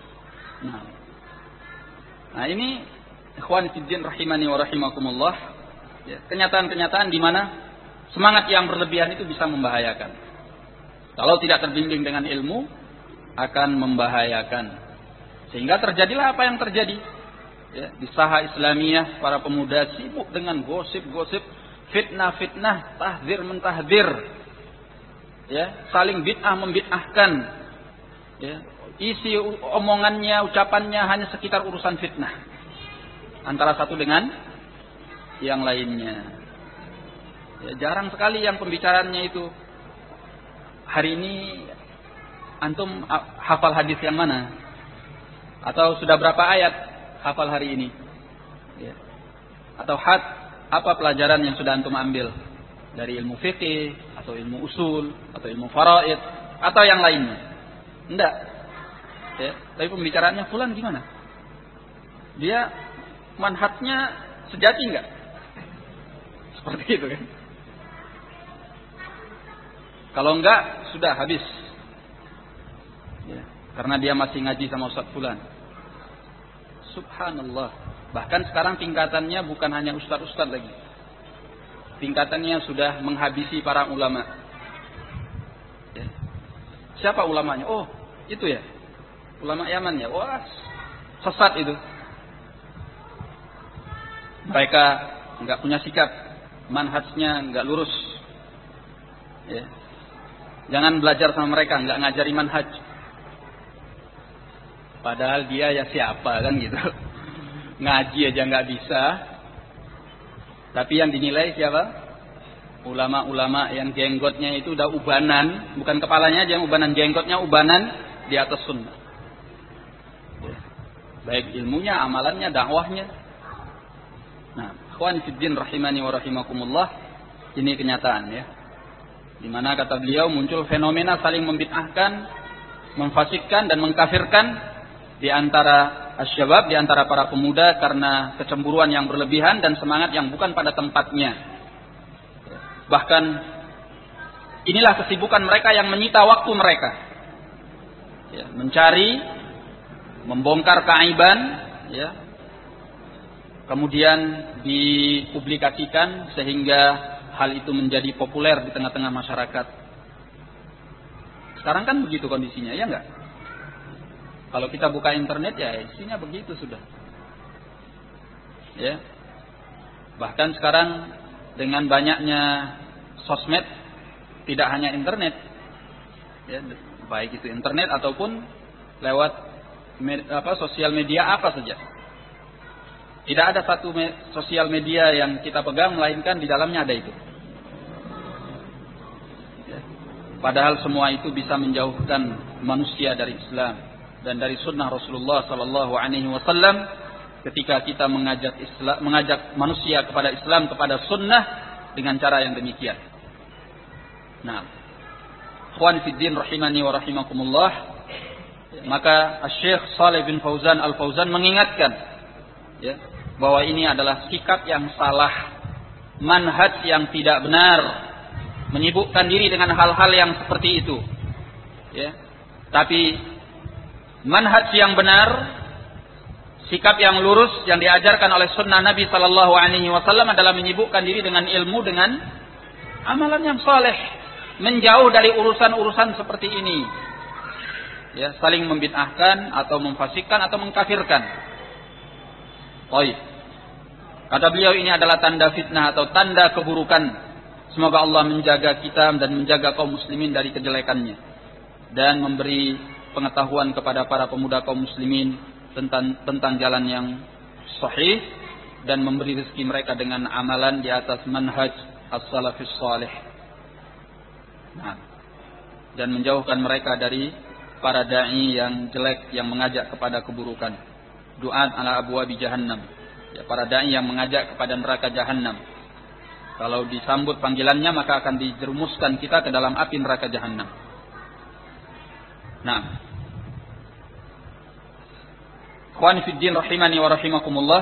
Nah ini ikhwan fiddin rahimani wa rahimakumullah, ya, kenyataan-kenyataan di mana semangat yang berlebihan itu bisa membahayakan. Kalau tidak terbimbing dengan ilmu akan membahayakan. Sehingga terjadilah apa yang terjadi. Ya, di saha Islamiyah para pemuda sibuk dengan gosip-gosip, fitnah-fitnah, tahdzir-mentahdzir. Ya, saling bid'ah membid'ahkan. Ya, isi omongannya, ucapannya hanya sekitar urusan fitnah antara satu dengan yang lainnya. Ya, jarang sekali yang pembicaraannya itu, hari ini antum hafal hadis yang mana? Atau sudah berapa ayat hafal hari ini? Ya. Atau apa pelajaran yang sudah antum ambil dari ilmu fikih, atau ilmu usul, atau ilmu faraid, atau yang lainnya? Enggak. Ya, tapi pembicaraannya fulan gimana? Dia manhajnya sejati enggak? Seperti itu kan? Kalau enggak, sudah habis. Ya, karena dia masih ngaji sama Ustaz fulan. Subhanallah. Bahkan sekarang tingkatannya bukan hanya ustaz-ustaz lagi. Tingkatannya sudah menghabisi para ulama. Ya. Siapa ulamanya? Oh, itu ya. Ulama Yaman ya. Wah, sesat itu. Mereka enggak punya sikap, manhajnya enggak lurus. Ya. Jangan belajar sama mereka, nggak ngajari manhaj. Padahal dia ya siapa kan gitu. Ngaji aja nggak bisa. Tapi yang dinilai siapa? Ulama-ulama yang jenggotnya itu udah ubanan, bukan kepalanya aja yang ubanan, jenggotnya ubanan di atas sunnah. Ya. Baik ilmunya, amalannya, dakwahnya. Nah, ikhwan fiddin rahimani wa rahimakumullah, ini kenyataan ya. Di mana kata beliau muncul fenomena saling membid'ahkan, memfasikkan dan mengkafirkan di antara asyabab, di antara para pemuda karena kecemburuan yang berlebihan dan semangat yang bukan pada tempatnya. Bahkan inilah kesibukan mereka yang menyita waktu mereka. Ya, mencari, membongkar keaiban, ya. Kemudian dipublikasikan sehingga hal itu menjadi populer di tengah-tengah masyarakat. Sekarang kan begitu kondisinya, ya enggak? Kalau kita buka internet ya isinya begitu sudah. Ya. Bahkan sekarang dengan banyaknya sosmed, tidak hanya internet, ya, baik itu internet ataupun lewat sosial media apa saja. Tidak ada satu sosial media yang kita pegang melainkan di dalamnya ada itu. Ya. Padahal semua itu bisa menjauhkan manusia dari Islam dan dari sunnah Rasulullah Sallallahu Alaihi Wasallam. Ketika kita mengajak manusia kepada Islam, kepada sunnah dengan cara yang demikian. Nah, ikhwan fiddin rahimani wa rahimakumullah, maka Syekh Shalih bin Fauzan Al-Fauzan mengingatkan ya, bahwa ini adalah sikap yang salah, manhaj yang tidak benar, menyibukkan diri dengan hal-hal yang seperti itu. Ya. Tapi manhaj yang benar, sikap yang lurus yang diajarkan oleh sunnah Nabi Sallallahu Alaihi Wasallam adalah menyibukkan diri dengan ilmu, dengan amalan yang saleh, menjauh dari urusan-urusan seperti ini. Ya, saling membid'ahkan atau memfasikkan atau mengkafirkan. Baik. Kata beliau ini adalah tanda fitnah atau tanda keburukan. Semoga Allah menjaga kita dan menjaga kaum muslimin dari kejelekannya dan memberi pengetahuan kepada para pemuda kaum muslimin tentang jalan yang sahih dan memberi rezeki mereka dengan amalan di atas manhaj as-salafis salih. Nah, dan menjauhkan mereka dari para dai yang jelek yang mengajak kepada keburukan. Du'at ala abwabi jahannam. Ya, para dai yang mengajak kepada neraka jahannam. Kalau disambut panggilannya maka akan dijerumuskan kita ke dalam api neraka jahannam. Nah, ikhwan fiddin rahimani wa rahimakumullah,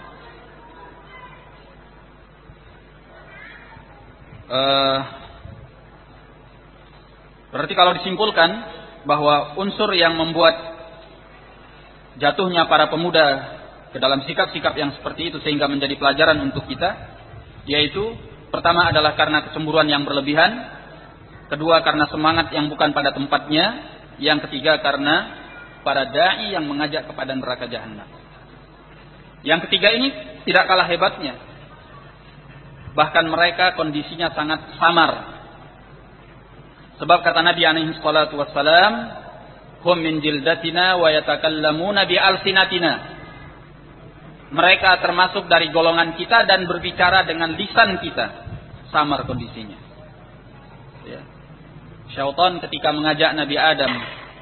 berarti kalau disimpulkan bahwa unsur yang membuat jatuhnya para pemuda ke dalam sikap-sikap yang seperti itu sehingga menjadi pelajaran untuk kita, yaitu pertama adalah karena kecemburuan yang berlebihan, kedua karena semangat yang bukan pada tempatnya, yang ketiga karena para dai yang mengajak kepada neraka jahanam. Yang ketiga ini tidak kalah hebatnya. Bahkan mereka kondisinya sangat samar. Sebab kata Nabi alaihi salatu wassalam, hum min jildatina wa yatakallamuna bi alsinatina. Mereka termasuk dari golongan kita dan berbicara dengan lisan kita. Samar kondisinya. Ya. Syaitan ketika mengajak Nabi Adam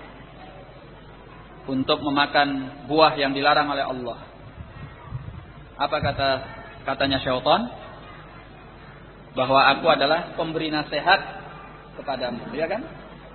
untuk memakan buah yang dilarang oleh Allah, apa katanya syaitan? Bahwa aku adalah pemberi nasihat kepadamu, ya kan?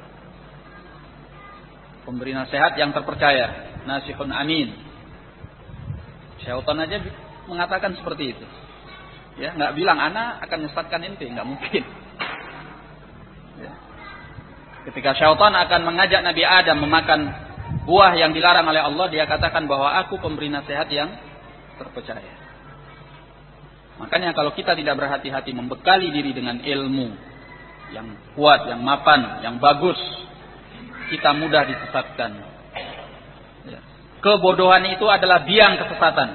Pemberi nasihat yang terpercaya, nasihun amin. Syaitan aja mengatakan seperti itu. Ya, nggak bilang ana akan menyesatkan ente, nggak mungkin. Ya. Ketika syaitan akan mengajak Nabi Adam memakan buah yang dilarang oleh Allah, dia katakan bahwa aku pemberi nasihat yang terpercaya. Makanya kalau kita tidak berhati-hati membekali diri dengan ilmu yang kuat, yang mapan, yang bagus, kita mudah disesatkan. Ya. Kebodohan itu adalah biang kesesatan.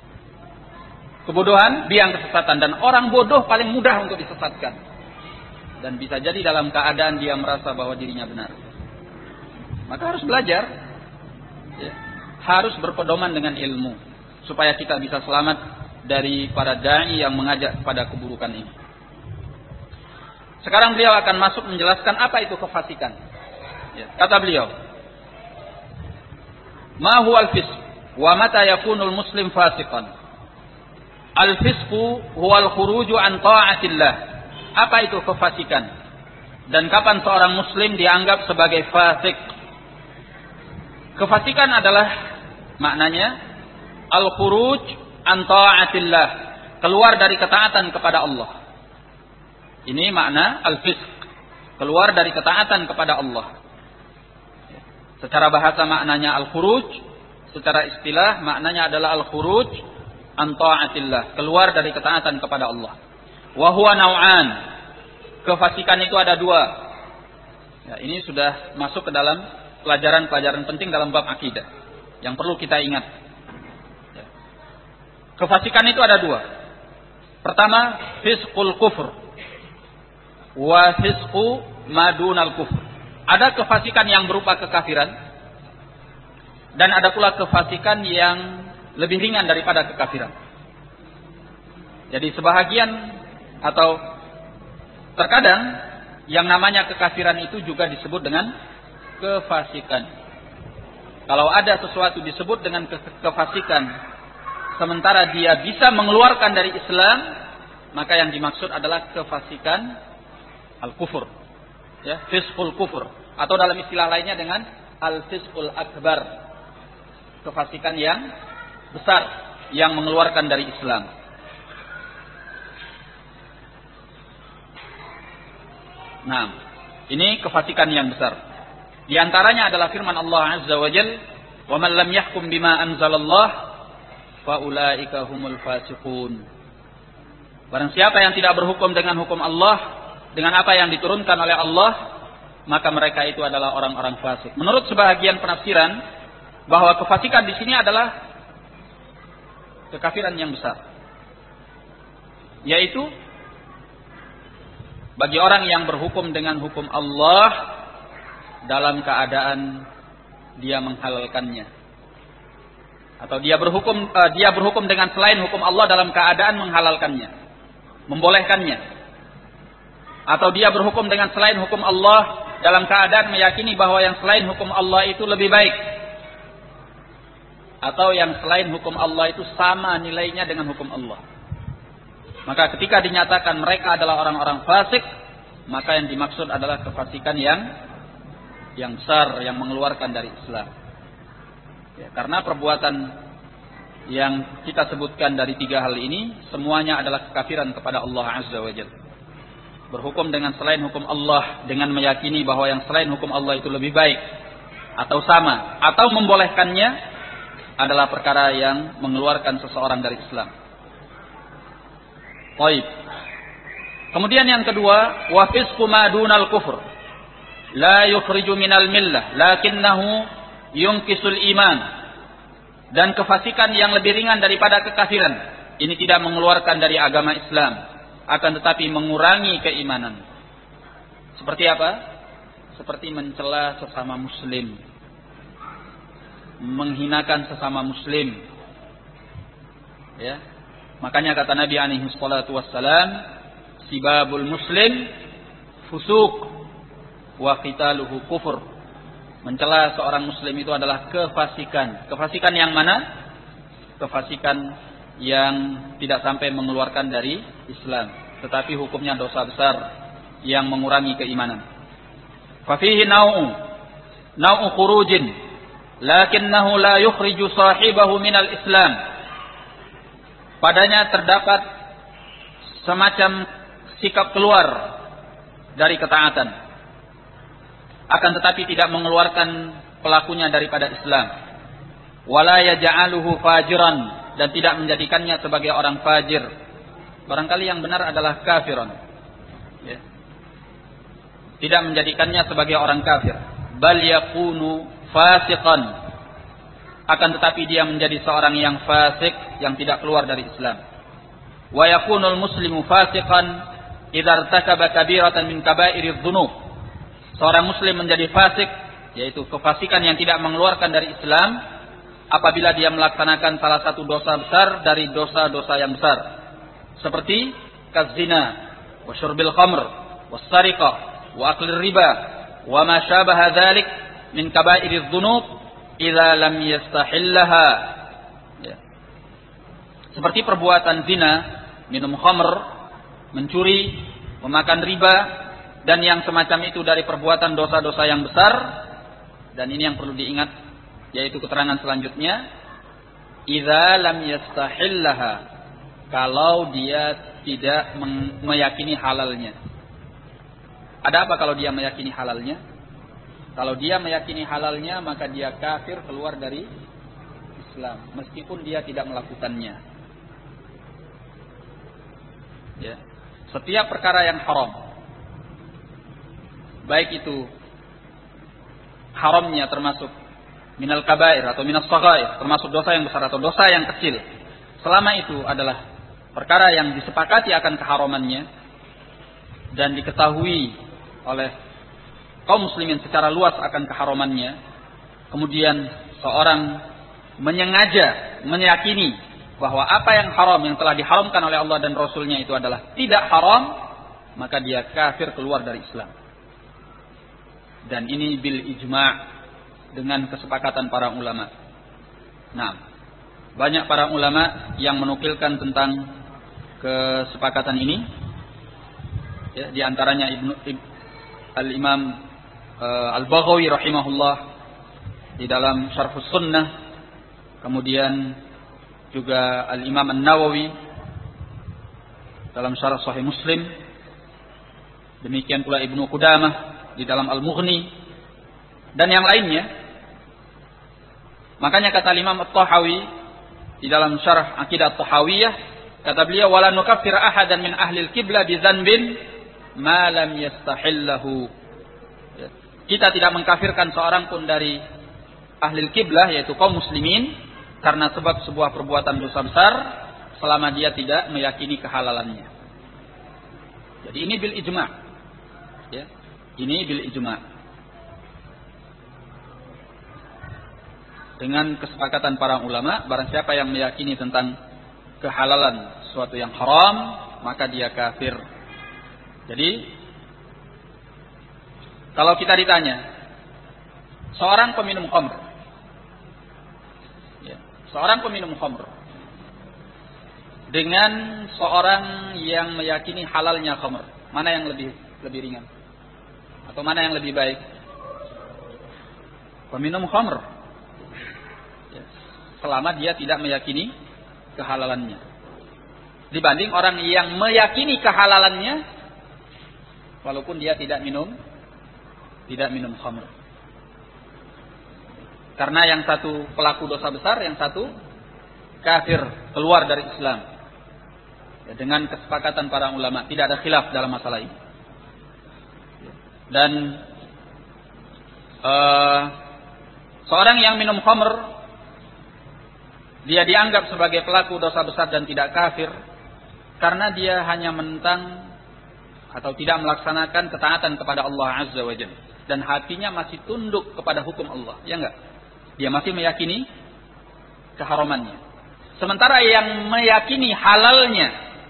Kebodohan biang kesesatan, dan orang bodoh paling mudah untuk disesatkan. dan bisa jadi dalam keadaan dia merasa bahwa dirinya benar. Maka harus belajar, ya, harus berpedoman dengan ilmu supaya kita bisa selamat dari para dai yang mengajak kepada keburukan ini. Sekarang beliau akan masuk menjelaskan apa itu kefasikan. Ya, kata beliau, "Ma huwa al-fisq wa mata yakunul muslim fasiqan?" Al-fisqu huwa al-khuruju an ta'atillah. Apa itu kefasikan? Dan kapan seorang muslim dianggap sebagai fasik? Kefasikan adalah maknanya al-khuruj an ta'atillah, keluar dari ketaatan kepada Allah. Ini makna al-fisq, keluar dari ketaatan kepada Allah. Secara bahasa maknanya al-khuruj, secara istilah maknanya adalah al-khuruj an ta'atillah, keluar dari ketaatan kepada Allah. Wa huwa nau'an. Kefasikan itu ada dua. Ya, ini sudah masuk ke dalam pelajaran-pelajaran penting dalam bab akidah yang perlu kita ingat. Ya. Kefasikan itu ada dua. Pertama, fisqul kufr wa fisqu madunal kufr. Ada kefasikan yang berupa kekafiran dan ada pula kefasikan yang lebih ringan daripada kekafiran. Jadi sebahagian atau terkadang yang namanya kekafiran itu juga disebut dengan kefasikan. Kalau ada sesuatu disebut dengan kefasikan sementara dia bisa mengeluarkan dari Islam, maka yang dimaksud adalah kefasikan al-kufur. Ya, fisqul kufur, atau dalam istilah lainnya dengan al-fisqul akbar. Kefasikan yang besar yang mengeluarkan dari Islam. Nah, ini kefasikan yang besar. Di antaranya adalah firman Allah Azza wa Jalla, "Wa man lam yahkum bima anzalallah fa ulaika humul fasiqun." Barang siapa yang tidak berhukum dengan hukum Allah, dengan apa yang diturunkan oleh Allah, maka mereka itu adalah orang-orang fasik. Menurut sebahagian penafsiran, bahwa kefasikan di sini adalah kekafiran yang besar, yaitu bagi orang yang berhukum dengan hukum Allah dalam keadaan dia menghalalkannya, atau dia berhukum dengan selain hukum Allah dalam keadaan menghalalkannya, membolehkannya, atau dia berhukum dengan selain hukum Allah dalam keadaan meyakini bahwa yang selain hukum Allah itu lebih baik, atau yang selain hukum Allah itu sama nilainya dengan hukum Allah. Maka ketika dinyatakan mereka adalah orang-orang fasik, maka yang dimaksud adalah kefasikan yang besar, yang mengeluarkan dari Islam. Ya, karena perbuatan yang kita sebutkan dari tiga hal ini, semuanya adalah kekafiran kepada Allah Azza wa Jalla. Berhukum dengan selain hukum Allah, dengan meyakini bahwa yang selain hukum Allah itu lebih baik, atau sama, atau membolehkannya, adalah perkara yang mengeluarkan seseorang dari Islam. Baik. Kemudian yang kedua, wa fisqu ma dunal kufr la yukhriju minal millah lakinnahu yunqisul iman. Dan kefasikan yang lebih ringan daripada kekafiran, ini tidak mengeluarkan dari agama Islam, akan tetapi mengurangi keimanan. Seperti apa? Seperti mencela sesama muslim, menghinakan sesama muslim. Ya. Makanya kata Nabi alaihi salatu wassalam, sibabul muslim fusuq wa qitaluhu kufur. Mencela seorang muslim itu adalah kefasikan. Kefasikan yang mana? Kefasikan yang tidak sampai mengeluarkan dari Islam, tetapi hukumnya dosa besar yang mengurangi keimanan. Fa fihi nau'u khurujin lakinnahu la yukhriju sahibahu minal Islam. Padanya terdapat semacam sikap keluar dari ketaatan, akan tetapi tidak mengeluarkan pelakunya daripada Islam. Wala yaj'aluhu fajiran, dan tidak menjadikannya sebagai orang fajir. Barangkali yang benar adalah kafiran. Ya. Tidak menjadikannya sebagai orang kafir. Bal yakunu fasiqan. Akan tetapi dia menjadi seorang yang fasik, yang tidak keluar dari Islam. Wa yakunul muslimu fasiqan idza irtakaba kabiratan min kabairidz dzunub. Seorang muslim menjadi fasik, yaitu kefasikan yang tidak mengeluarkan dari Islam, apabila dia melaksanakan salah satu dosa besar dari dosa-dosa yang besar, seperti kazina, wa syurbil khamr, was sariqah, wa aklir riba, wa ma syabaha dzalik min kabairidz dzunub idza lam yastahillaha. Ya. Seperti perbuatan zina, minum khamr, mencuri, memakan riba, dan yang semacam itu dari perbuatan dosa-dosa yang besar. Dan ini yang perlu diingat, yaitu keterangan selanjutnya, idza lam yastahillaha, kalau dia tidak meyakini halalnya. Ada apa kalau dia meyakini halalnya? Kalau dia meyakini halalnya, maka dia kafir, keluar dari Islam, meskipun dia tidak melakukannya. Ya. Setiap perkara yang haram, baik itu haramnya termasuk minal kabair atau minas shaghair, termasuk dosa yang besar atau dosa yang kecil, selama itu adalah perkara yang disepakati akan keharamannya dan diketahui oleh kaum muslimin secara luas akan keharamannya, kemudian seorang menyengaja meyakini bahwa apa yang haram, yang telah diharamkan oleh Allah dan Rasulnya itu adalah tidak haram, maka dia kafir, keluar dari Islam. Dan ini bil ijma', dengan kesepakatan para ulama. Nah, banyak para ulama yang menukilkan tentang kesepakatan ini. Ya, di antaranya Al-Imam Al-Baghawi rahimahullah di dalam Syarhus Sunnah, kemudian juga Al-Imam An-Nawawi dalam Syarah Sahih Muslim, demikian pula Ibnu Qudamah di dalam Al-Mughni, dan yang lainnya. Makanya kata Imam At-Tahawi di dalam Syarah Aqidah At-Tahawiyah, kata beliau, wala nukaffir ahadan min ahli al-qiblah bi dzanbin ma lam yastahillahu. Kita tidak mengkafirkan seorang pun dari ahli al-qiblah, yaitu kaum muslimin, karena sebab sebuah perbuatan dosa besar, selama dia tidak meyakini kehalalannya. Jadi ini bil ijma'. Ya. Ini bil ijma'. Dengan kesepakatan para ulama, barang siapa yang meyakini tentang kehalalan sesuatu yang haram, maka dia kafir. Jadi, kalau kita ditanya, seorang peminum khamr, ya, seorang peminum khamr dengan seorang yang meyakini halalnya khamr, mana yang lebih ringan? Atau mana yang lebih baik? Peminum khamr, ya, selama dia tidak meyakini kehalalannya, dibanding orang yang meyakini kehalalannya walaupun dia tidak minum khamr. Karena yang satu pelaku dosa besar, yang satu kafir, keluar dari Islam. Ya, dengan kesepakatan para ulama, tidak ada khilaf dalam masalah ini. Dan seorang yang minum khamr, dia dianggap sebagai pelaku dosa besar dan tidak kafir karena dia hanya menentang atau tidak melaksanakan ketaatan kepada Allah Azza wa Jalla, dan hatinya masih tunduk kepada hukum Allah, ya enggak? Dia masih meyakini keharamannya. Sementara yang meyakini halalnya,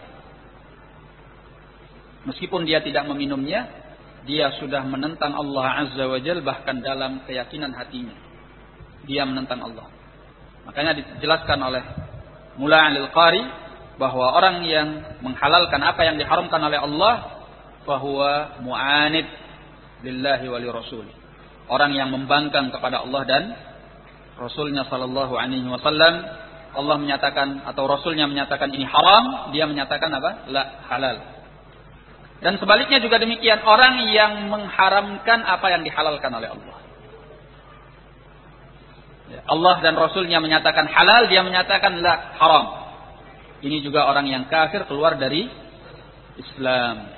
meskipun dia tidak meminumnya, dia sudah menentang Allah Azza wa Jalla, bahkan dalam keyakinan hatinya dia menentang Allah. Makanya dijelaskan oleh Mula Al-Qari bahwa orang yang menghalalkan apa yang diharamkan oleh Allah, fahuwa mu'anid lillahi wa li rasul. Orang yang membangkang kepada Allah dan Rasulnya sallallahu alaihi wasallam. Allah menyatakan atau Rasulnya menyatakan ini haram, dia menyatakan apa? La, halal. Dan sebaliknya juga demikian, orang yang mengharamkan apa yang dihalalkan oleh Allah. Allah dan Rasulnya menyatakan halal, dia menyatakan la, haram. Ini juga orang yang kafir, keluar dari Islam.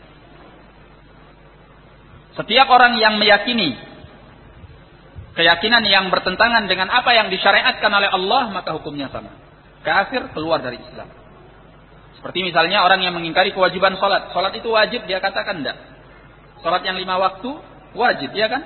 Setiap orang yang meyakini keyakinan yang bertentangan dengan apa yang disyariatkan oleh Allah, maka hukumnya sama. Kafir, keluar dari Islam. Seperti misalnya orang yang mengingkari kewajiban sholat. Sholat itu wajib, dia katakan enggak. Sholat yang 5 waktu wajib, ya kan?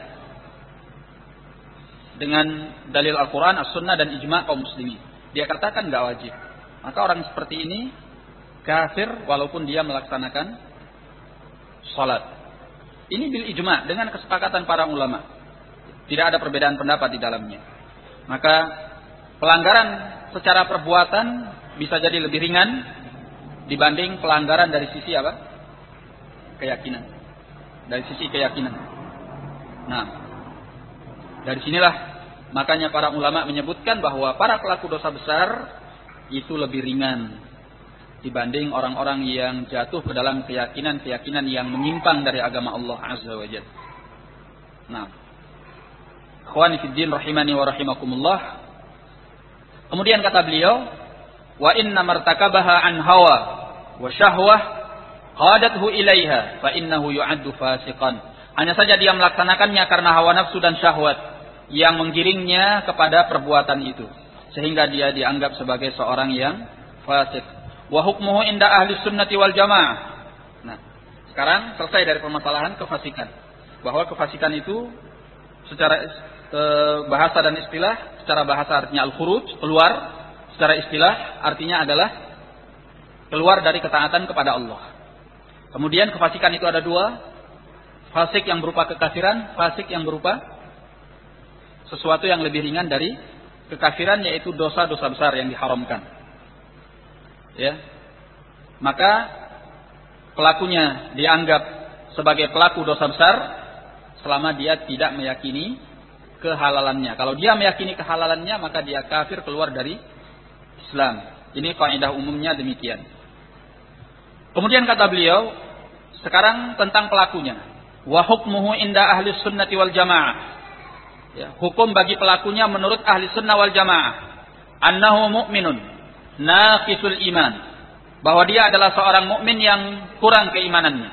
Dengan dalil Al-Quran, As-Sunnah, dan ijma' kaum muslimin. Dia katakan enggak wajib. Maka orang seperti ini kafir walaupun dia melaksanakan sholat. Ini bil ijma' dengan kesepakatan para ulama. Tidak ada perbedaan pendapat di dalamnya. Maka pelanggaran secara perbuatan bisa jadi lebih ringan dibanding pelanggaran dari sisi apa? Keyakinan. Dari sisi keyakinan. Nah, dari sinilah makanya para ulama menyebutkan bahwa para pelaku dosa besar itu lebih ringan dibanding orang-orang yang jatuh ke dalam keyakinan-keyakinan yang menyimpang dari agama Allah Azza wa Jalla. Nah, ikhwani fid din rahimani wa rahimakumullah. Kemudian kata beliau, wa inna martakabaha an hawa wa syahwah qadathu ilaiha fa innahu yu'addu fasiqan. Hanya saja dia melaksanakannya karena hawa nafsu dan syahwat yang menggiringnya kepada perbuatan itu, sehingga dia dianggap sebagai seorang yang fasik. Wa hukmuhu inda ahli sunnati wal jamaah. Nah, sekarang selesai dari permasalahan kefasikan. Bahwa kefasikan itu secara bahasa dan istilah, secara bahasa artinya al-khuruj, keluar, secara istilah artinya adalah keluar dari ketaatan kepada Allah. Kemudian kefasikan itu ada 2, fasik yang berupa kekafiran, fasik yang berupa sesuatu yang lebih ringan dari kekafiran, yaitu dosa-dosa besar yang diharamkan. Ya. Maka pelakunya dianggap sebagai pelaku dosa besar selama dia tidak meyakini kehalalannya. Kalau dia meyakini kehalalannya, maka dia kafir, keluar dari Islam. Ini kaidah umumnya demikian. Kemudian kata beliau, sekarang tentang pelakunya. Wa hukmuhu inda ahli sunnati wal jamaah. Ya, hukum bagi pelakunya menurut ahli sunnah wal jamaah. Annahu mu'minun naqisul iman. Bahwa dia adalah seorang mukmin yang kurang keimanannya.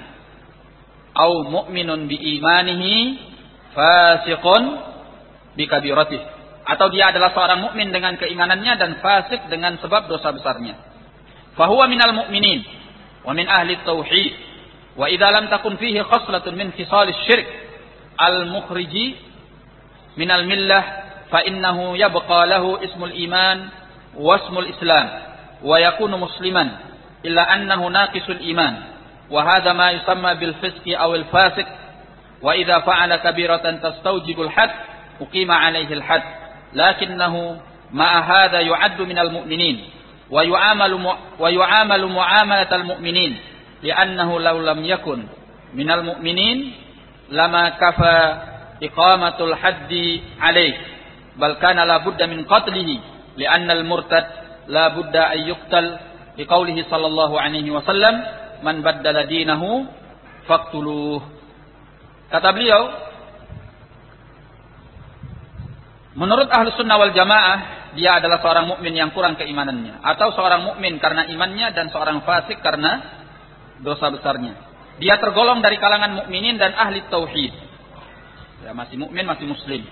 Au mu'minun bi imanihi fasiqun bi kabiratih. Atau dia adalah seorang mukmin dengan keimanannya dan fasik dengan sebab dosa besarnya. Fahuwa minal mu'minin wa min ahli tauhid. Wa idza lam takun fihi khaslatun min khisal asy-syirk al-mukhriji minal millah fa innahu yabqa lahu ismul iman wa ismul islam wa yakunu musliman illa annahu naqisul iman wa hadha ma yusamma bil fisqi aw al fasiq wa idza fa'ala kabiratan tastawjibul hadd uqima alayhi al hadd lakinnahu ma'a hadha yu'addu minal mu'minin wa yu'amalu mu'amalatal mu'minin li'annahu law lam yakun minal mu'minin lama kafa iqamatul haddi alayh bal kana la budda min qatlihi li'anna al murtad la budda an yuqtal liqaulihi sallallahu alaihi wasallam man baddala dinahu faqtuluh. Kata beliau, menurut ahlu sunnah wal jamaah, dia adalah seorang mukmin yang kurang keimanannya, atau seorang mukmin karena imannya dan seorang fasik karena dosa besarnya. Dia tergolong dari kalangan mukminin dan ahli tauhid. Ya, masih mukmin, masih muslim.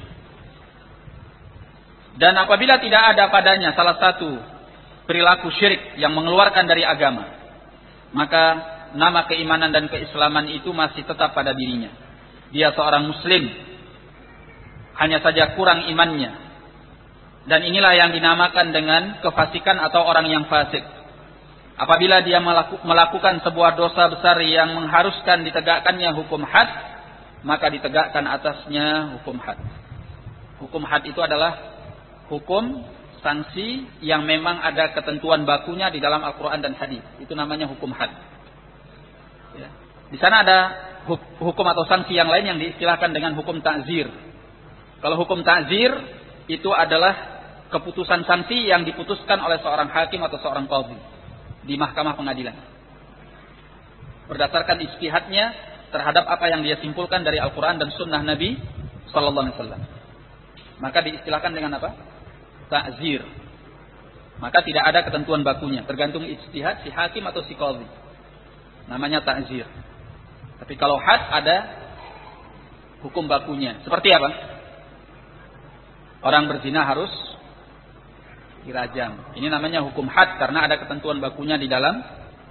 Dan apabila tidak ada padanya salah satu perilaku syirik yang mengeluarkan dari agama, maka nama keimanan dan keislaman itu masih tetap pada dirinya. Dia seorang muslim, hanya saja kurang imannya. Dan inilah yang dinamakan dengan kefasikan atau orang yang fasik. Apabila dia melakukan sebuah dosa besar yang mengharuskan ditegakkannya hukum had, maka ditegakkan atasnya hukum had. Hukum had itu adalah hukum sanksi yang memang ada ketentuan bakunya di dalam Al-Quran dan hadis. Itu namanya hukum had. Ya. Di sana ada hukum atau sanksi yang lain yang diistilahkan dengan hukum ta'zir. Kalau hukum ta'zir itu adalah keputusan sanksi yang diputuskan oleh seorang hakim atau seorang qadhi di mahkamah pengadilan berdasarkan ijtihadnya terhadap apa yang dia simpulkan dari Al-Quran dan Sunnah Nabi Sallallahu Alaihi Wasallam. Maka diistilahkan dengan apa? Ta'zir. Maka tidak ada ketentuan bakunya, tergantung ijtihad si hakim atau si qadhi. Namanya ta'zir. Tapi kalau had ada hukum bakunya. Seperti apa? Orang berzina harus dirajam. Ini namanya hukum had karena ada ketentuan bakunya di dalam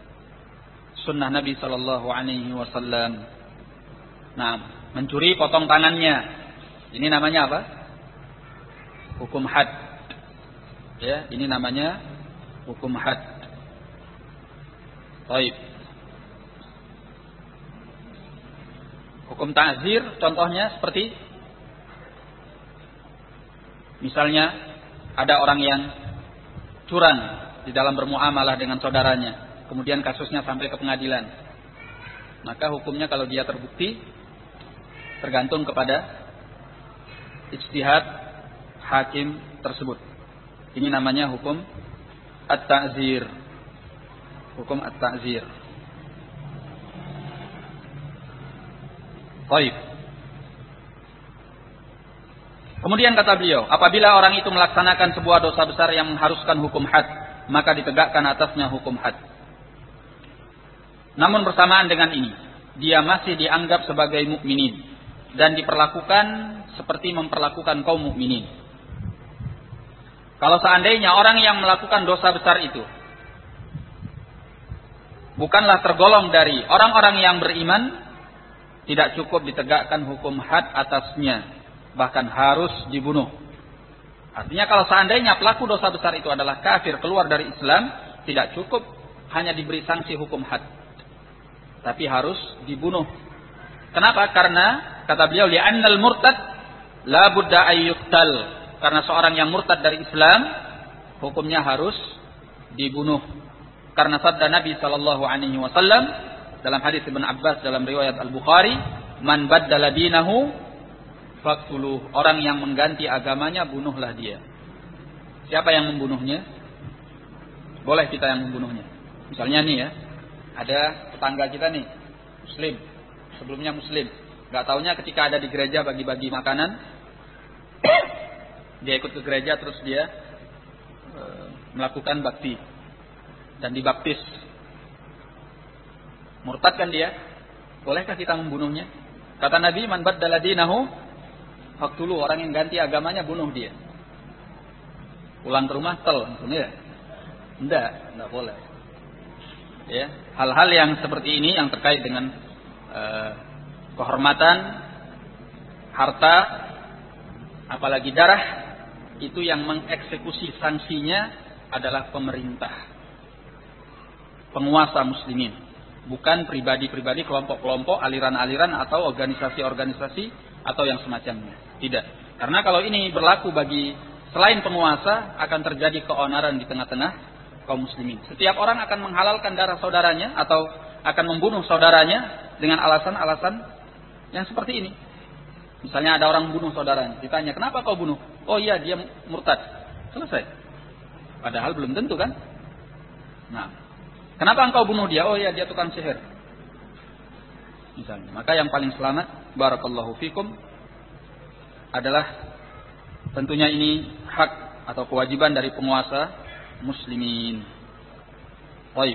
sunnah Nabi sallallahu alaihi wasallam. Nah, mencuri potong tangannya. Ini namanya apa? Hukum had. Ya, ini namanya hukum had. Baik. Hukum ta'zir contohnya seperti misalnya ada orang yang curang di dalam bermuamalah dengan saudaranya, kemudian kasusnya sampai ke pengadilan. Maka hukumnya kalau dia terbukti tergantung kepada ijtihad hakim tersebut. Ini namanya hukum at-ta'zir. Hukum at-ta'zir. Baik. Kemudian kata beliau, apabila orang itu melaksanakan sebuah dosa besar yang mengharuskan hukum had, maka ditegakkan atasnya hukum had. Namun bersamaan dengan ini, dia masih dianggap sebagai mukminin dan diperlakukan seperti memperlakukan kaum mukminin. Kalau seandainya orang yang melakukan dosa besar itu bukanlah tergolong dari orang-orang yang beriman, tidak cukup ditegakkan hukum had atasnya, bahkan harus dibunuh. Artinya kalau seandainya pelaku dosa besar itu adalah kafir, keluar dari Islam, tidak cukup hanya diberi sanksi hukum had, tapi harus dibunuh. Kenapa? Karena kata beliau, li'annal murtad la budda ayyuqtal. Karena seorang yang murtad dari Islam hukumnya harus dibunuh. Karena sabda Nabi sallallahu alaihi wasallam dalam hadis Ibn Abbas dalam riwayat Al-Bukhari, man baddala dinahu faqtuluh. Orang yang mengganti agamanya, bunuhlah dia. Siapa yang membunuhnya? Boleh kita yang membunuhnya. Misalnya nih ya, ada tetangga kita nih, muslim, sebelumnya muslim, enggak taunya ketika ada di gereja bagi-bagi makanan, dia ikut ke gereja terus dia melakukan bakti dan dibaptis. Murtad kan dia? Bolehkah kita membunuhnya? Kata Nabi, man baddala dinahu faqtuluh. Orang yang ganti agamanya, bunuh dia. Pulang ke rumah tel, ya? Enggak boleh. Ya, hal-hal yang seperti ini yang terkait dengan kehormatan, harta, apalagi darah, itu yang mengeksekusi sanksinya adalah pemerintah, penguasa muslimin. Bukan pribadi-pribadi, kelompok-kelompok, aliran-aliran atau organisasi-organisasi atau yang semacamnya. Tidak. Karena kalau ini berlaku bagi selain penguasa, akan terjadi keonaran di tengah-tengah kaum muslimin. Setiap orang akan menghalalkan darah saudaranya atau akan membunuh saudaranya dengan alasan-alasan yang seperti ini. Misalnya ada orang bunuh saudaranya, ditanya, kenapa kau bunuh? Oh iya, dia murtad. Selesai. Padahal belum tentu kan? Nah, kenapa engkau bunuh dia? Oh ya, dia tukang sihir. Misalnya. Maka yang paling selamat, barakallahu fikum, adalah tentunya ini hak atau kewajiban dari penguasa muslimin. Baik.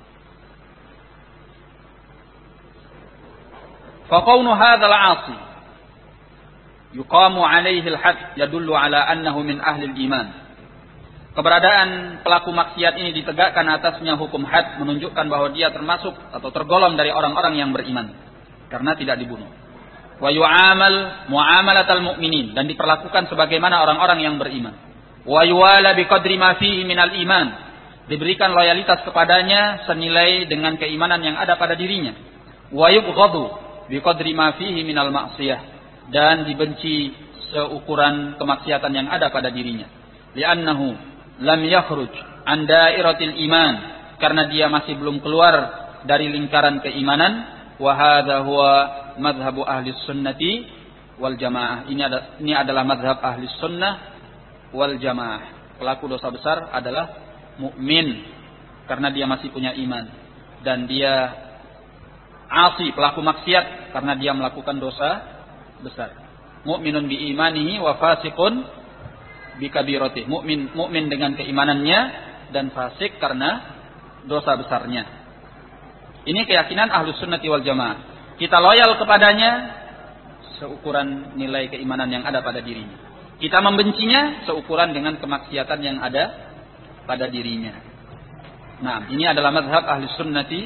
Faqawnu hadzal 'asi yuqamu 'alaihi al-hadd yadullu 'ala annahu min ahli al-iman. Keberadaan pelaku maksiat ini ditegakkan atasnya hukum had menunjukkan bahwa dia termasuk atau tergolong dari orang-orang yang beriman karena tidak dibunuh. Wa yu'amal mu'amalatal mu'minin, dan diperlakukan sebagaimana orang-orang yang beriman. Wa yuwala biqadri ma fihi minal iman, diberikan loyalitas kepadanya senilai dengan keimanan yang ada pada dirinya. Wa yubghadu biqadri ma fihi minal ma'siyah, dan dibenci seukuran kemaksiatan yang ada pada dirinya. Li'annahu lam yakhruj an dairatil iman, karena dia masih belum keluar dari lingkaran keimanan. Wa hadza huwa madhhabu ahli sunnati wal jamaah. Ini adalah madhab ahli sunnah wal jamaah. Pelaku dosa besar adalah mukmin karena dia masih punya iman, dan dia asi, pelaku maksiat, karena dia melakukan dosa besar. Mukminun bi imanihi wa fasiqun bikabiratih. Mukmin dengan keimanannya dan fasik karena dosa besarnya. Ini keyakinan Ahlus Sunnati wal Jamaah. Kita loyal kepadanya seukuran nilai keimanan yang ada pada dirinya. Kita membencinya seukuran dengan kemaksiatan yang ada pada dirinya. Nah, ini adalah mazhab Ahlus Sunnati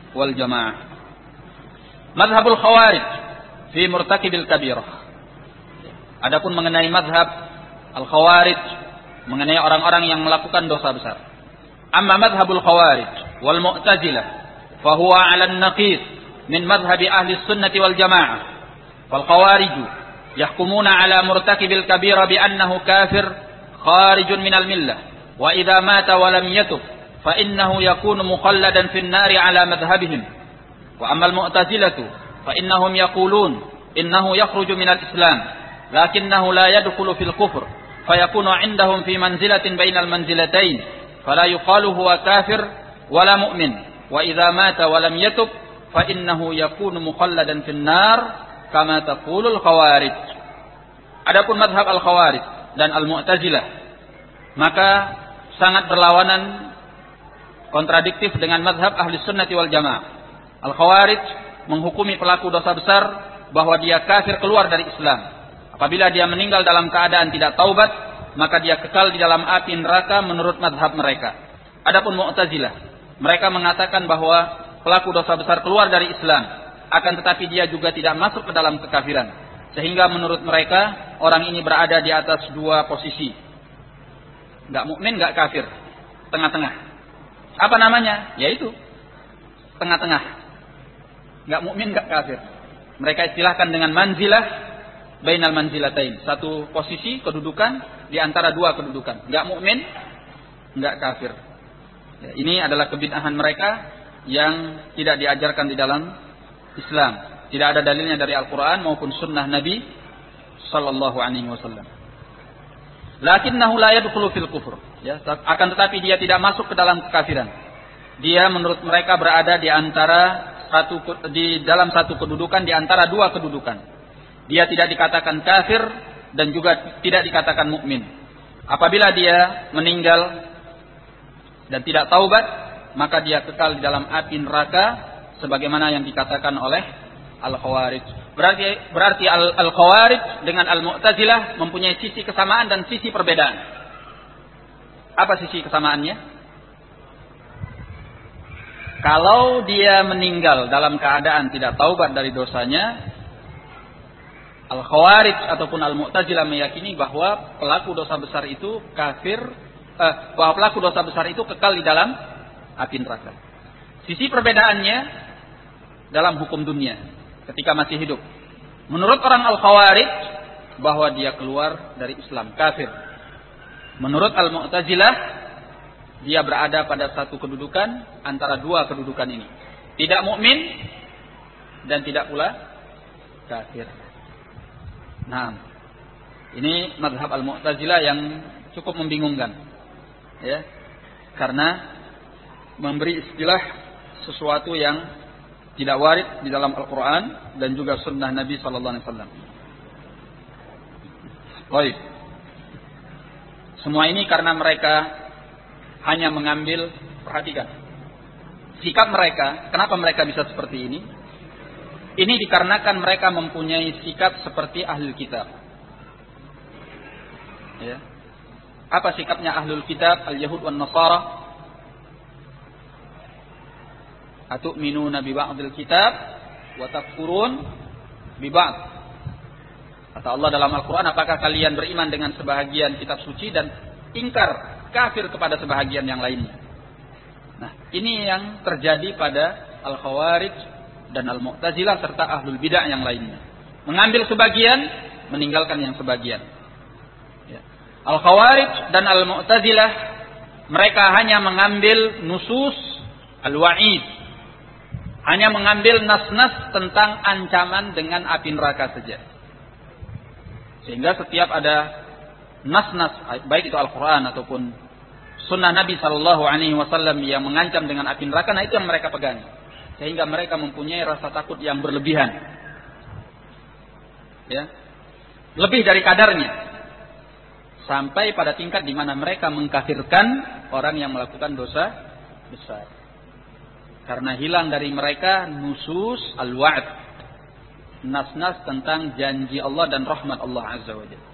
wal jamaah. Mazhabul Khawarij fi murtakibil kabirah. Adapun mengenai mazhab Al-Khawarij, mengenai orang-orang yang melakukan dosa besar. Amma mazhabul Khawarij wal Mu'tazilah fa huwa 'ala an-naqid min mazhabi ahli sunnati wal jamaah. Fal Khawarij yahkumuna 'ala murtakibil kabirah bi annahu kafir kharijun minal millah wa idza mata wa lam yatub fa innahu yakunu mukhalladan fin nari 'ala madhhabihim. Wa amma al-Mu'tazilatu fa innahum yaqulun innahu yakhruju minal islam lakinnahu la yadkhulu fil kufr fayakunu 'indahum fi manzilatin bainal manzilatayn fala yuqalu huwa kafir wala mu'min wa idza mata wa lam yatub fa innahu yakunu mukhalladan fin nar kama taqulul Khawarij. Adapun mazhab Al-Khawarij dan Al-Mu'tazilah maka sangat berlawanan, kontradiktif dengan mazhab Ahli Sunnati wal Jamaah. Al-Khawarij menghukumi pelaku dosa besar bahwa dia kafir, keluar dari Islam. Apabila dia meninggal dalam keadaan tidak taubat, maka dia kekal di dalam api neraka menurut mazhab mereka. Adapun Mu'tazilah, mereka mengatakan bahwa pelaku dosa besar keluar dari Islam, akan tetapi dia juga tidak masuk ke dalam kekafiran. Sehingga menurut mereka orang ini berada di atas dua posisi. Enggak mukmin, enggak kafir, tengah-tengah. Apa namanya? Yaitu tengah-tengah. Enggak mukmin, enggak kafir. Mereka istilahkan dengan manzilah bainal manzilatain. Satu posisi kedudukan di antara dua kedudukan. Enggak mukmin, enggak kafir. Ya, ini adalah kebid'ahan mereka yang tidak diajarkan di dalam Islam. Tidak ada dalilnya dari Al-Quran maupun sunnah Nabi sallallahu alaihi wasallam. Lakinnahu la yadkhulu fil kufur. Ya, akan tetapi dia tidak masuk ke dalam kekafiran. Dia menurut mereka berada di dalam satu kedudukan di antara dua kedudukan. Dia tidak dikatakan kafir dan juga tidak dikatakan mukmin. Apabila dia meninggal dan tidak taubat, maka dia kekal di dalam api neraka sebagaimana yang dikatakan oleh Al-Khawarij. Berarti Al-Khawarij dengan Al-Mu'tazilah mempunyai sisi kesamaan dan sisi perbedaan. Apa sisi kesamaannya? Kalau dia meninggal dalam keadaan tidak taubat dari dosanya, Al-Khawarij ataupun Al-Mu'tazilah meyakini bahwa pelaku dosa besar itu kafir, bahwa pelaku dosa besar itu kekal di dalam api neraka. Sisi perbedaannya dalam hukum dunia ketika masih hidup. Menurut orang Al-Khawarij bahwa dia keluar dari Islam, kafir. Menurut Al-Mu'tazilah dia berada pada satu kedudukan antara dua kedudukan ini. Tidak mukmin dan tidak pula kafir. Nah, ini mazhab Al-Mu'tazilah yang cukup membingungkan. Ya. Karena memberi istilah sesuatu yang tidak warid di dalam Al-Quran dan juga sunnah Nabi sallallahu alaihi wasallam. Baik. Semua ini karena mereka hanya mengambil, perhatikan, sikap mereka. Kenapa mereka bisa seperti ini? Ini dikarenakan mereka mempunyai sikap seperti ahlul kitab. Ya. Apa sikapnya ahlul kitab, al-Yahud wan Nasara? Atu'minuna bi ba'dil kitab wa takfurun bi ba'd. Kata Allah dalam Al-Quran, apakah kalian beriman dengan sebahagian kitab suci dan ingkar, kafir kepada sebahagian yang lainnya? Nah, ini yang terjadi pada Al-Khawarij dan Al-Mu'tazilah serta Ahlul Bidah yang lainnya. Mengambil sebagian, meninggalkan yang sebagian. Ya. Al-Khawarij dan Al-Mu'tazilah mereka hanya mengambil nusus al-wa'id, hanya mengambil nas-nas tentang ancaman dengan api neraka saja. Sehingga setiap ada nas-nas, baik itu Al-Quran ataupun sunnah Nabi Sallallahu Alaihi Wasallam yang mengancam dengan api neraka, nah itu yang mereka pegang. Sehingga mereka mempunyai rasa takut yang berlebihan. Ya. Lebih dari kadarnya. Sampai pada tingkat di mana mereka mengkafirkan orang yang melakukan dosa besar. Karena hilang dari mereka nusus al-wa'd, nas-nas tentang janji Allah dan rahmat Allah Azza wa Jalla.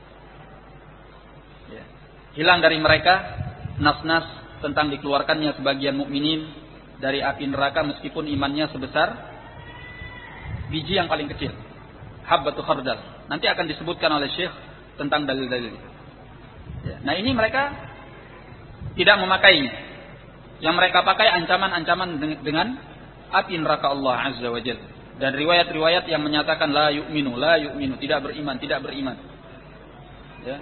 Ya. Hilang dari mereka nas-nas tentang dikeluarkannya sebagian mukminin dari api neraka meskipun imannya sebesar biji yang paling kecil, habbatu khardal. Nanti akan disebutkan oleh Syekh tentang dalil-dalil. Ya. Nah, ini mereka tidak memakainya. Yang mereka pakai ancaman-ancaman dengan api neraka Allah Azza wa Jalla. Dan riwayat-riwayat yang menyatakan la yu'minu, tidak beriman. Ya.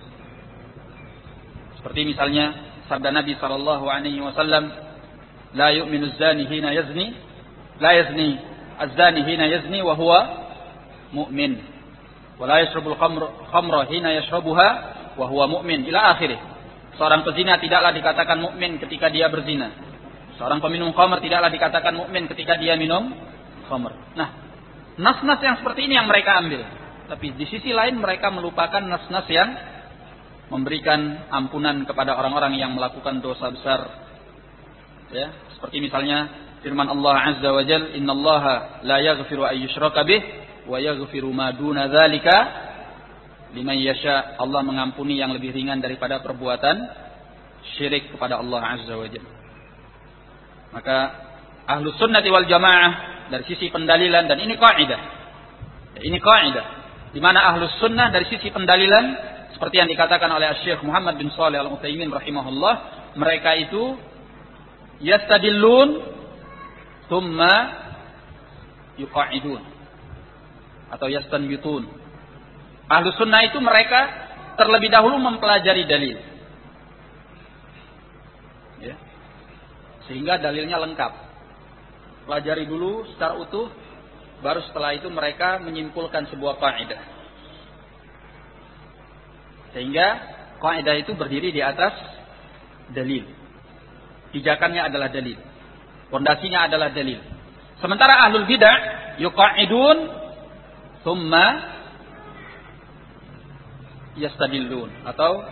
Seperti misalnya sabda Nabi sallallahu alaihi wasallam, la yu'minu az-zani hina yazni, la yazni az-zani hina yazni wa huwa mu'min. Wa la yashrabul khamra hina yashrabuha wa huwa mu'min ila akhirih. Seorang pezina tidaklah dikatakan mukmin ketika dia berzina. Seorang peminum khamr tidaklah dikatakan mukmin ketika dia minum khamr. Nah, nas-nas yang seperti ini yang mereka ambil. Tapi di sisi lain mereka melupakan nas-nas yang memberikan ampunan kepada orang-orang yang melakukan dosa besar. Ya, seperti misalnya firman Allah Azza wa Jalla, "Innallaha la yaghfiru ay yushraka bih wa yaghfiru ma duna dzalika liman yasha." Allah mengampuni yang lebih ringan daripada perbuatan syirik kepada Allah Azza wa Jalla. Maka Ahlus Sunnati wal Jamaah dari sisi pendalilan, dan ini kaidah. Ini kaidah di mana Ahlus Sunnah dari sisi pendalilan seperti yang dikatakan oleh Syekh Muhammad bin Shalih Al-Utsaimin rahimahullah, mereka itu yastadillun thumma yuqa'idun atau yastanbitun. Ahlus Sunnah itu mereka terlebih dahulu mempelajari dalil, ya, sehingga dalilnya lengkap. Pelajari dulu secara utuh, baru setelah itu mereka menyimpulkan sebuah kaidah. Sehingga kaidah itu berdiri di atas dalil. Pijakannya adalah dalil. Pondasinya adalah dalil. Sementara ahlul bidah yuqa'idun thumma yastadillun atau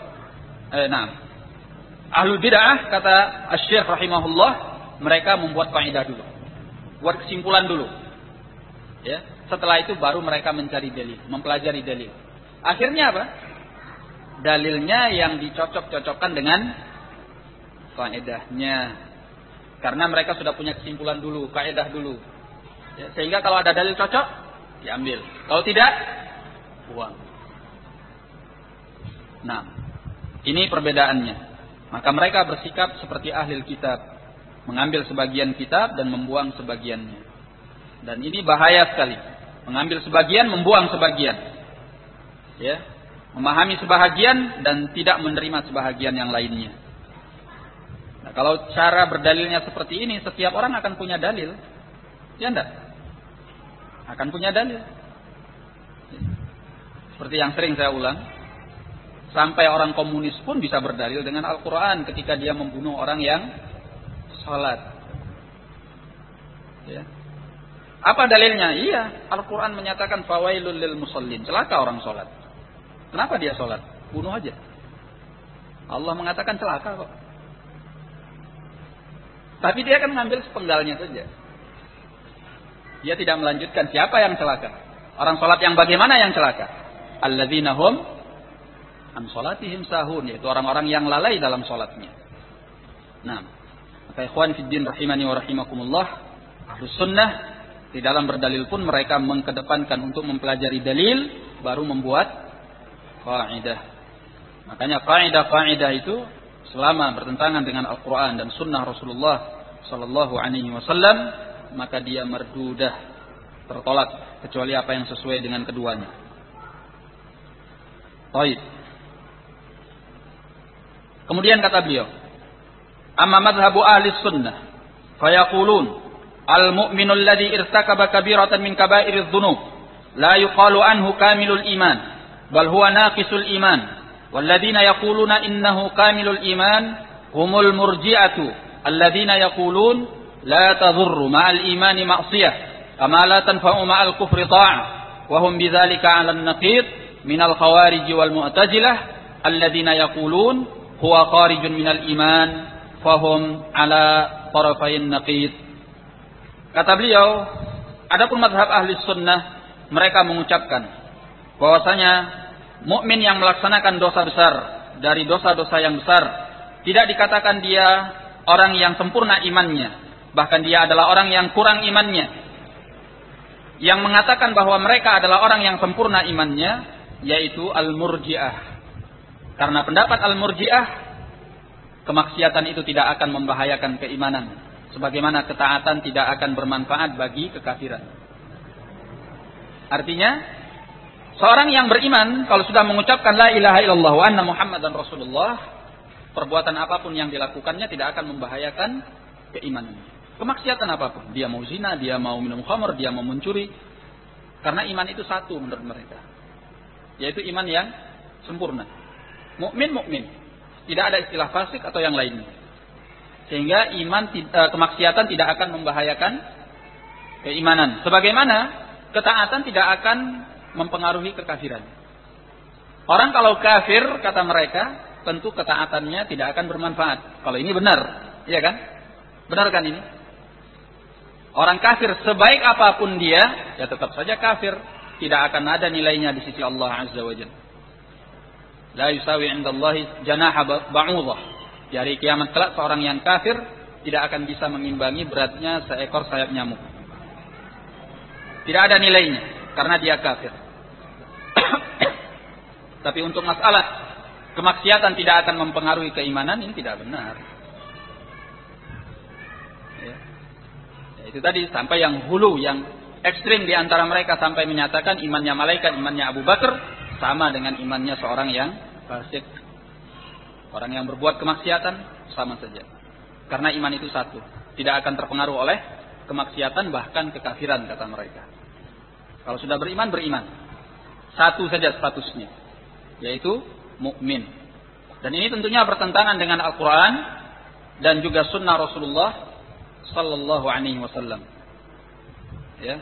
ahlul bidah kata Asy-Syaikh rahimahullah, mereka membuat kaidah dulu, buat kesimpulan dulu. Ya, setelah itu baru mereka mencari dalil, mempelajari dalil. Akhirnya apa? Dalilnya yang dicocok-cocokkan dengan kaidahnya. Karena mereka sudah punya kesimpulan dulu, kaidah dulu. Ya, sehingga kalau ada dalil cocok, diambil. Kalau tidak, buang. Nah, ini perbedaannya. Maka mereka bersikap seperti ahli kitab, mengambil sebagian kitab dan membuang sebagiannya. Dan ini bahaya sekali. Mengambil sebagian, membuang sebagian. Ya, memahami sebahagian dan tidak menerima sebahagian yang lainnya. Nah, kalau cara berdalilnya seperti ini, setiap orang akan punya dalil. Ya enggak? Akan punya dalil. Seperti yang sering saya ulang, sampai orang komunis pun bisa berdalil dengan Al-Quran ketika dia membunuh orang yang sholat. Ya. Apa dalilnya? Iya, Al-Quran menyatakan fawailul lil musallin, celaka orang sholat. Kenapa dia sholat? Bunuh aja. Allah mengatakan celaka kok. Tapi dia kan mengambil sepenggalnya saja. Dia tidak melanjutkan siapa yang celaka. Orang sholat yang bagaimana yang celaka? Alladzina hum an sholatihim sahun, yaitu orang-orang yang lalai dalam sholatnya. Nah, maka ikhwan fiddin rahimani wa rahimakumullah, Ahlus Sunnah di dalam berdalil pun mereka mengkedepankan untuk mempelajari dalil baru membuat kaidah. Makanya kaidah-kaidah itu selama bertentangan dengan Al-Quran dan Sunnah Rasulullah Sallallahu Alaihi Wasallam, maka dia mardudah, tertolak, kecuali apa yang sesuai dengan keduanya. Baik. Kemudian kata beliau, amma madhabu ahli sunnah fayaqulun al-mu'minu alladhi irtakaba kabiratan min kaba'iriz dhunub la yuqalu anhu kamilul iman bal huwa naqisul iman. والذين يقولون إنه كامل الإيمان هم المرجئة الذين يقولون لا تضر مع الإيمان معصية كما لا تنفع مع الكفر طاعة وهم بذلك على النقيض من الخوارج والمعتزلة الذين يقولون هو خارج من الإيمان فهم على طرفي النقيض. Kata beliau, adapun mazhab ahli sunnah, mereka mengucapkan bahwasanya mukmin yang melaksanakan dosa besar dari dosa-dosa yang besar tidak dikatakan dia orang yang sempurna imannya, bahkan dia adalah orang yang kurang imannya. Yang mengatakan bahwa mereka adalah orang yang sempurna imannya, yaitu Al-Murji'ah. Karena pendapat Al-Murji'ah, kemaksiatan itu tidak akan membahayakan keimanan, sebagaimana ketaatan tidak akan bermanfaat bagi kekafiran. Artinya, seorang yang beriman kalau sudah mengucapkan la ilaha illallah wa anna Muhammadan Rasulullah, perbuatan apapun yang dilakukannya tidak akan membahayakan keimanannya. Kemaksiatan apapun, dia mau zina, dia mau minum khamr, dia mau mencuri, karena iman itu satu menurut mereka, yaitu iman yang sempurna. Mukmin, tidak ada istilah fasik atau yang lainnya. Sehingga kemaksiatan tidak akan membahayakan keimanan. Sebagaimana ketaatan tidak akan mempengaruhi kekafiran. Orang kalau kafir, kata mereka, tentu ketaatannya tidak akan bermanfaat. Kalau ini benar, iya kan? Benar kan ini? Orang kafir sebaik apapun dia, ya tetap saja kafir. Tidak akan ada nilainya di sisi Allah Azza wa Jalla. La yusawi indallahi janaha ba'udah. Di hari kiamat kelak seorang yang kafir tidak akan bisa mengimbangi beratnya seekor sayap nyamuk. Tidak ada nilainya karena dia kafir. Tapi untuk masalah kemaksiatan tidak akan mempengaruhi keimanan, ini tidak benar. Ya. Itu tadi sampai yang hulu, yang ekstrim di antara mereka sampai menyatakan imannya malaikat, imannya Abu Bakar sama dengan imannya seorang yang fasik. Orang yang berbuat kemaksiatan sama saja. Karena iman itu satu, tidak akan terpengaruh oleh kemaksiatan bahkan kekafiran kata mereka. Kalau sudah beriman, beriman. Satu saja statusnya, yaitu mukmin. Dan ini tentunya bertentangan dengan Al-Quran dan juga Sunnah Rasulullah Sallallahu Alaihi Wasallam. Ya.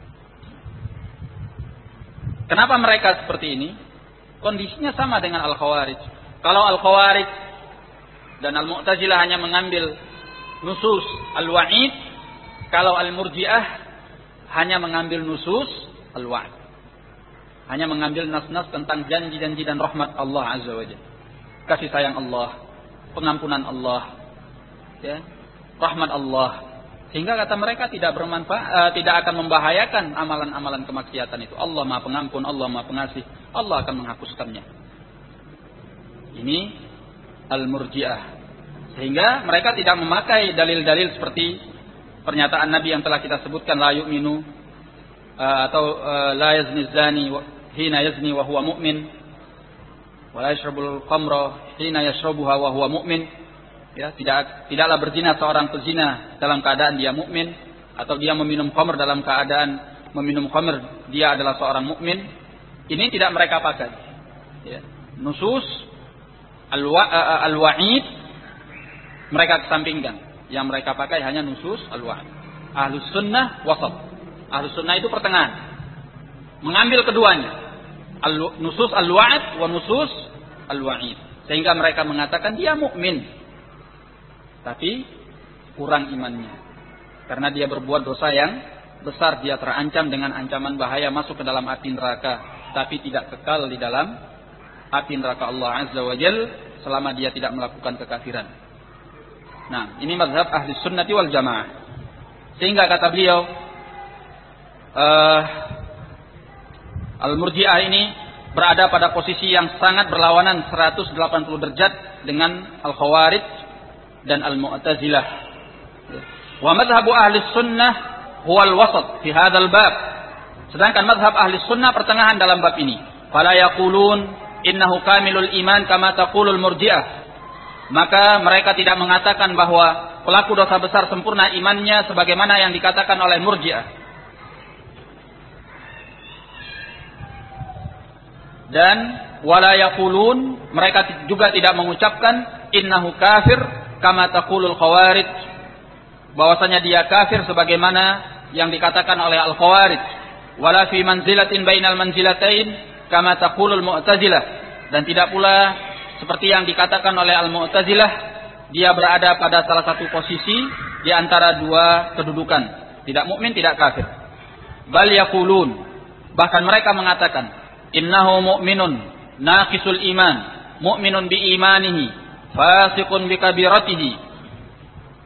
Kenapa mereka seperti ini? Kondisinya sama dengan Al-Khawarij. Kalau Al-Khawarij dan Al-Mu'tazilah hanya mengambil nusus Al-Wa'id, kalau Al-Murji'ah hanya mengambil nusus Al-Wa'id. Hanya mengambil nas-nas tentang janji-janji dan rahmat Allah Azza wa Jalla. Kasih sayang Allah, pengampunan Allah, ya, rahmat Allah. Sehingga kata mereka tidak bermanfaat, tidak akan membahayakan amalan-amalan kemaksiatan itu. Allah Maha Pengampun, Allah Maha Pengasih, Allah akan menghapuskannya. Ini Al-Murji'ah. Sehingga mereka tidak memakai dalil-dalil seperti pernyataan Nabi yang telah kita sebutkan, la yu'minu atau la yazni zani hina yazni wa huwa mu'min, wa la yashrabul khamra hina yashrabuha wa huwa mu'min. Ya, tidaklah berzina seorang pezina dalam keadaan dia mukmin, atau dia meminum khamr dalam keadaan meminum khamr dia adalah seorang mukmin. Ini tidak mereka pakai. Ya. Nusus al-wa'id mereka kesampingkan. Yang mereka pakai hanya nusus al-wa'id. Ahlus sunnah wasat. Ahlus sunnah itu pertengahan. Mengambil keduanya. Nusus al-wa'id wa nusus al-wa'id. Sehingga mereka mengatakan dia mukmin, tapi kurang imannya. Karena dia berbuat dosa yang besar, dia terancam dengan ancaman bahaya masuk ke dalam api neraka, tapi tidak kekal di dalam api neraka Allah Azza wa Jalla selama dia tidak melakukan kekafiran. Nah, ini mazhab ahli sunnati wal jamaah. Sehingga kata beliau, Al-Murji'ah ini berada pada posisi yang sangat berlawanan 180 derajat dengan Al-Khawarij dan Al-Mu'tazilah. Wa madhhabu ahli sunnah huwa al-wasat fi hadzal bab. Sedangkan madhab ahli sunnah pertengahan dalam bab ini. Fala yaqulun innahu kamilul iman kama taqulul murji'ah. Maka mereka tidak mengatakan bahwa pelaku dosa besar sempurna imannya sebagaimana yang dikatakan oleh Murji'ah. Dan wala yaqulun, mereka juga tidak mengucapkan innahu kafir kama taqulul khawarij, bahwasanya dia kafir sebagaimana yang dikatakan oleh al-khawarij. Wala fi manzilatin bainal manzilatain kama taqulul mu'tazilah, dan tidak pula seperti yang dikatakan oleh al-mu'tazilah, dia berada pada salah satu posisi di antara dua kedudukan, tidak mukmin tidak kafir. Bal yaqulun, bahkan mereka mengatakan innahu mu'minun naqisul iman, mu'minun bi imanihi, fasiqun bi kabiratihi.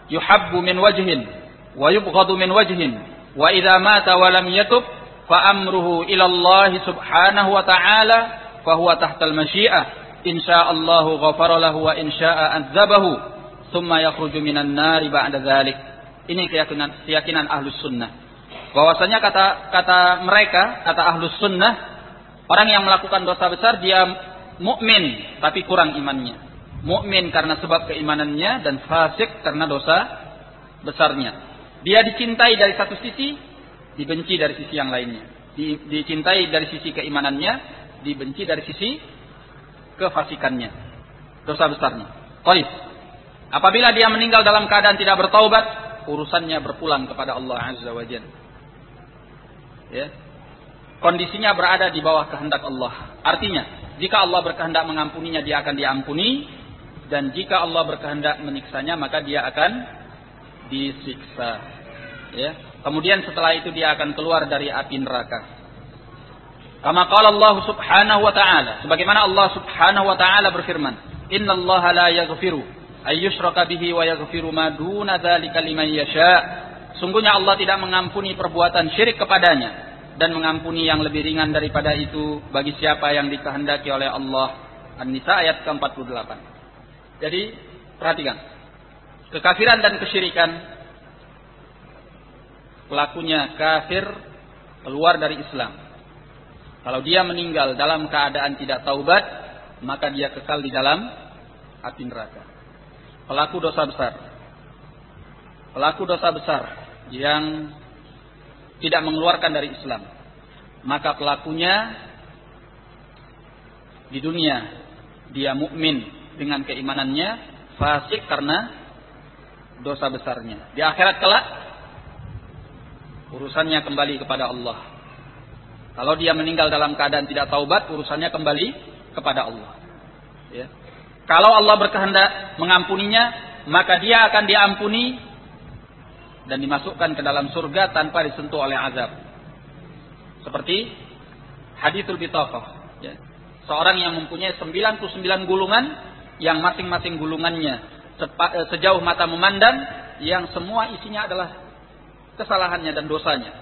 yuhabbu min wajhin wa yubghadu min wajhin wa idza mata wa lam yatub fa amruhu ila Allah subhanahu wa ta'ala fa huwa tahta al-masyi'ah insyaallahu ghafara lahu wa insya'a adzabahu thumma yakhruju minan nari ba'da dzalik. Ini keyakinan Ahlus Sunnah. Bahwasanya kata mereka, kata Ahlus Sunnah, orang yang melakukan dosa besar dia mukmin tapi kurang imannya. Mukmin karena sebab keimanannya dan fasik karena dosa besarnya. Dia dicintai dari satu sisi, dibenci dari sisi yang lainnya. Dicintai dari sisi keimanannya, dibenci dari sisi kefasikannya, dosa besarnya. Baik. Apabila dia meninggal dalam keadaan tidak bertaubat, urusannya berpulang kepada Allah Azza wa Jalla. Ya. Kondisinya berada di bawah kehendak Allah. Artinya, jika Allah berkehendak mengampuninya, dia akan diampuni, dan jika Allah berkehendak menyiksanya, maka dia akan disiksa. Ya. Kemudian setelah itu dia akan keluar dari api neraka. Kama qala Allah Subhanahu wa ta'ala, sebagaimana Allah Subhanahu wa ta'ala berfirman, "Innallaha la yaghfiru ay yushraka bihi wa yaghfiru ma duna dzalika liman yasha." Sungguhnya Allah tidak mengampuni perbuatan syirik kepadanya dan mengampuni yang lebih ringan daripada itu bagi siapa yang dikehendaki oleh Allah. An-Nisa ayat ke-48. Jadi, perhatikan. Kekafiran dan kesyirikan, pelakunya kafir, keluar dari Islam. Kalau dia meninggal dalam keadaan tidak taubat, maka dia kekal di dalam api neraka. Pelaku dosa besar yang tidak mengeluarkan dari Islam, maka pelakunya di dunia dia mukmin dengan keimanannya, fasik karena dosa besarnya. Di akhirat kelak urusannya kembali kepada Allah. Kalau dia meninggal dalam keadaan tidak taubat, urusannya kembali kepada Allah. Ya. Kalau Allah berkehendak mengampuninya, maka dia akan diampuni dan dimasukkan ke dalam surga tanpa disentuh oleh azab. Seperti haditsul bitaqah. Ya. Seorang yang mempunyai 99 gulungan, yang masing-masing gulungannya sejauh mata memandang, yang semua isinya adalah kesalahannya dan dosanya.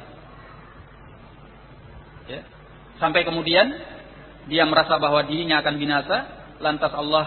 Ya. Sampai kemudian dia merasa bahwa dirinya akan binasa, lantas Allah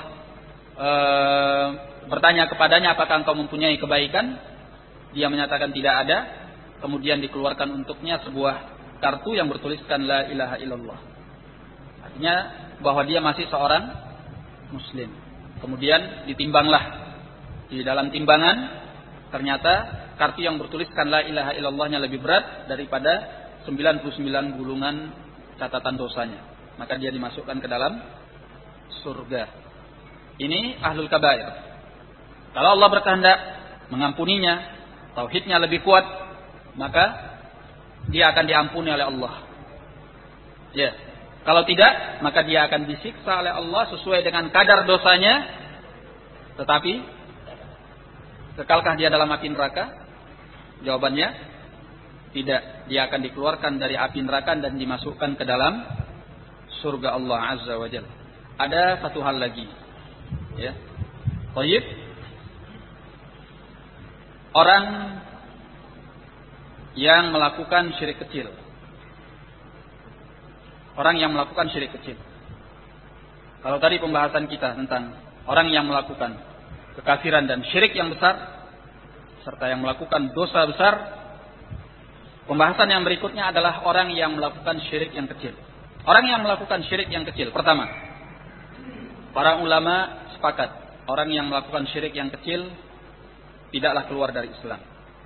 bertanya kepadanya, apakah engkau mempunyai kebaikan? Dia menyatakan tidak ada. Kemudian dikeluarkan untuknya sebuah kartu yang bertuliskan la ilaha illallah. Artinya bahwa dia masih seorang muslim. Kemudian ditimbanglah. Di dalam timbangan ternyata kartu yang bertuliskan la ilaha illallahnya lebih berat daripada 99 gulungan catatan dosanya. Maka dia dimasukkan ke dalam surga. Ini ahlul kabair. Kalau Allah berkehendak mengampuninya, tauhidnya lebih kuat, maka dia akan diampuni oleh Allah. Ya. Kalau tidak, maka dia akan disiksa oleh Allah sesuai dengan kadar dosanya. Tetapi kekalkah dia dalam api neraka? Jawabannya tidak. Dia akan dikeluarkan dari api neraka dan dimasukkan ke dalam surga Allah Azza wa Jalla. Ada satu hal lagi. Ya. Baik. Orang yang melakukan syirik kecil. Orang yang melakukan syirik kecil. Kalau tadi pembahasan kita tentang orang yang melakukan kekafiran dan syirik yang besar, serta yang melakukan dosa besar, pembahasan yang berikutnya adalah orang yang melakukan syirik yang kecil. Orang yang melakukan syirik yang kecil. Pertama, para ulama sepakat, orang yang melakukan syirik yang kecil tidaklah keluar dari Islam.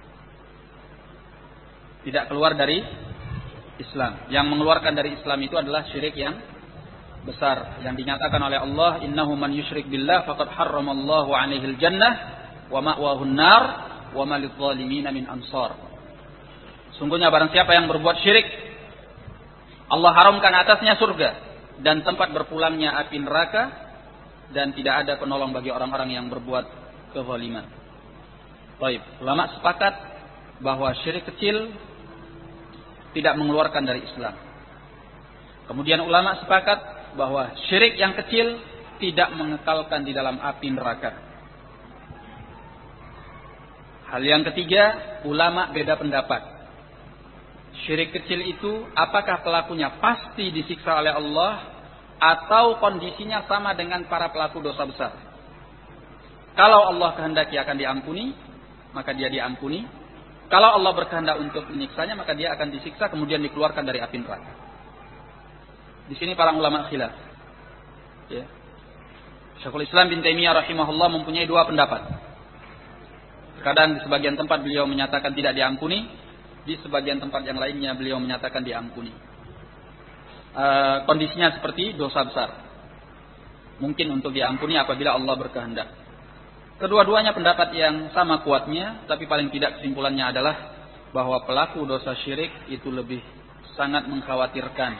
Tidak keluar dari Islam. Yang mengeluarkan dari Islam itu adalah syirik yang besar, yang dinyatakan oleh Allah, innahu man yusyrik billah faqad harramallahu 'alaihil jannah wa ma'wahun nar wa ma lidh-dhalimin min ansar. Sungguhnya barang siapa yang berbuat syirik, Allah haramkan atasnya surga dan tempat berpulangnya api neraka, dan tidak ada penolong bagi orang-orang yang berbuat kezaliman. Baik, ulama sepakat bahwa syirik kecil tidak mengeluarkan dari Islam. Kemudian ulama sepakat bahwa syirik yang kecil tidak mengekalkan di dalam api neraka. Hal yang ketiga, ulama beda pendapat. Syirik kecil itu apakah pelakunya pasti disiksa oleh Allah atau kondisinya sama dengan para pelaku dosa besar? Kalau Allah kehendaki akan diampuni, maka dia diampuni. Kalau Allah berkehendak untuk menyiksanya, maka dia akan disiksa kemudian dikeluarkan dari api neraka. Di sini para ulama khilaf. Ya. Syekhul Islam bin Taimiyah rahimahullah mempunyai dua pendapat. Terkadang di sebagian tempat beliau menyatakan tidak diampuni, di sebagian tempat yang lainnya beliau menyatakan diampuni. Kondisinya seperti dosa besar. Mungkin untuk diampuni apabila Allah berkehendak. Kedua-duanya pendapat yang sama kuatnya, tapi paling tidak kesimpulannya adalah bahwa pelaku dosa syirik itu lebih sangat mengkhawatirkan.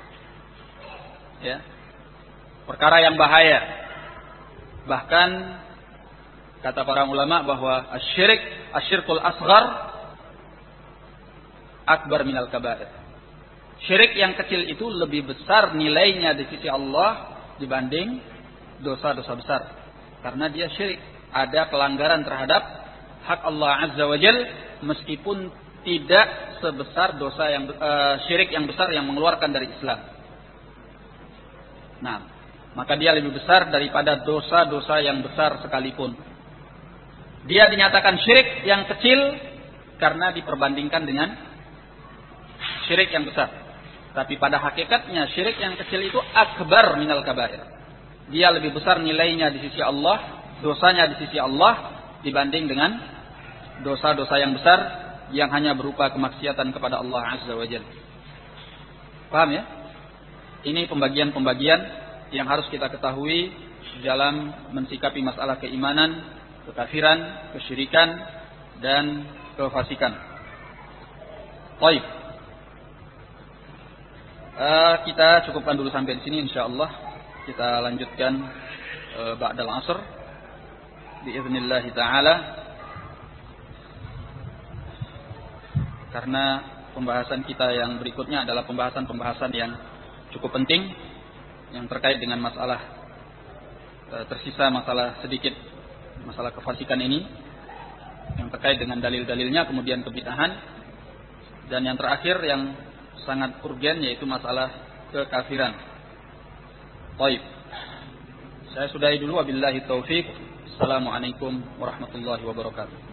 Ya. Perkara yang bahaya. Bahkan kata para ulama bahwa asyirkul asghar akbar minal kabair. Syirik yang kecil itu lebih besar nilainya di sisi Allah dibanding dosa-dosa besar. Karena dia syirik. Ada pelanggaran terhadap hak Allah Azza wa Jal meskipun tidak sebesar dosa yang syirik yang besar yang mengeluarkan dari Islam. Nah, maka dia lebih besar daripada dosa-dosa yang besar sekalipun. Dia dinyatakan syirik yang kecil karena diperbandingkan dengan syirik yang besar. Tapi pada hakikatnya syirik yang kecil itu akbar minal kabair. Dia lebih besar nilainya di sisi Allah, dosanya di sisi Allah dibanding dengan dosa-dosa yang besar yang hanya berupa kemaksiatan kepada Allah Azza wa Jalla. Paham ya? Ini pembagian-pembagian yang harus kita ketahui dalam mensikapi masalah keimanan, kekafiran, kesyirikan, dan kefasikan. Baik. Kita cukupkan dulu sampai di sini insyaallah. Kita lanjutkan ba'dal asr biiznillah taala. Karena pembahasan kita yang berikutnya adalah pembahasan yang cukup penting yang terkait dengan masalah tersisa masalah sedikit masalah kefasikan ini yang terkait dengan dalil-dalilnya, kemudian kebid'ahan, dan yang terakhir yang sangat urgen yaitu masalah kekafiran. Baik. Saya sudahi dulu, wabillahi taufik. Assalamualaikum warahmatullahi wabarakatuh.